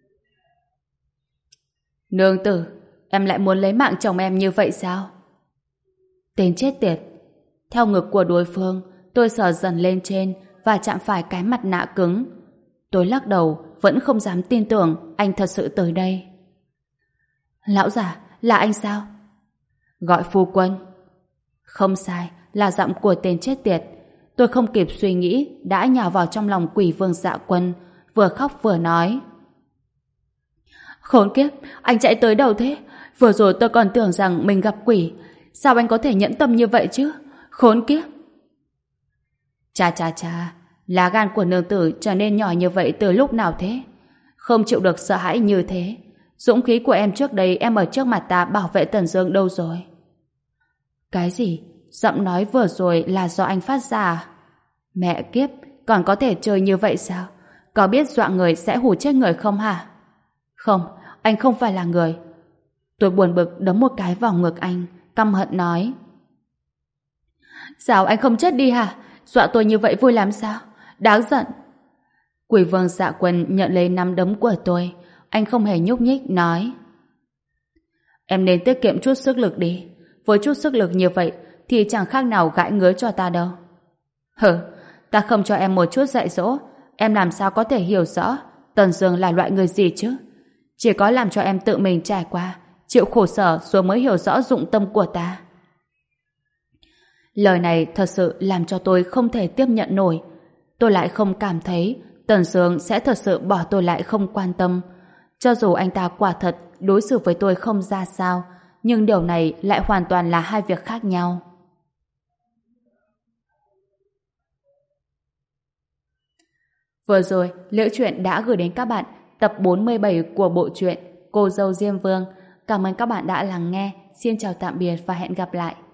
Nương tử, em lại muốn lấy mạng chồng em như vậy sao? Tên chết tiệt. Theo ngực của đối phương, tôi sờ dần lên trên và chạm phải cái mặt nạ cứng. Tôi lắc đầu, vẫn không dám tin tưởng anh thật sự tới đây. Lão già, là anh sao? Gọi phu quân. Không sai, là giọng của tên chết tiệt. Tôi không kịp suy nghĩ, đã nhào vào trong lòng Quỷ Vương Dạ Quân, vừa khóc vừa nói. Khốn kiếp, anh chạy tới đâu thế? Vừa rồi tôi còn tưởng rằng mình gặp quỷ. Sao anh có thể nhẫn tâm như vậy chứ? Khốn kiếp. Chà chà chà, lá gan của nương tử trở nên nhỏ như vậy từ lúc nào thế? Không chịu được sợ hãi như thế. Dũng khí của em trước đây em ở trước mặt ta bảo vệ Tần Dương đâu rồi? Cái gì? Giọng nói vừa rồi là do anh phát ra à? Mẹ kiếp, còn có thể chơi như vậy sao? Có biết dọa người sẽ hù chết người không hả? Không, anh không phải là người. Tôi buồn bực đấm một cái vào ngực anh, căm hận nói. Sao anh không chết đi hả? Dọa tôi như vậy vui lắm sao? Đáng giận. Quỷ Vương Dạ Quân nhận lấy nắm đấm của tôi. Anh không hề nhúc nhích, nói. Em nên tiết kiệm chút sức lực đi. Với chút sức lực như vậy thì chẳng khác nào gãi ngứa cho ta đâu. Hừ, ta không cho em một chút dạy dỗ, em làm sao có thể hiểu rõ Tần Dương là loại người gì chứ? Chỉ có làm cho em tự mình trải qua, chịu khổ sở rồi mới hiểu rõ dụng tâm của ta. Lời này thật sự làm cho tôi không thể tiếp nhận nổi. Tôi lại không cảm thấy Tần Dương sẽ thật sự bỏ tôi lại không quan tâm. Cho dù anh ta quả thật đối xử với tôi không ra sao, nhưng điều này lại hoàn toàn là hai việc khác nhau. Vừa rồi, Liễu Chuyện đã gửi đến các bạn tập bốn mươi bảy của bộ truyện Cô dâu Diêm Vương. Cảm ơn các bạn đã lắng nghe. Xin chào tạm biệt và hẹn gặp lại.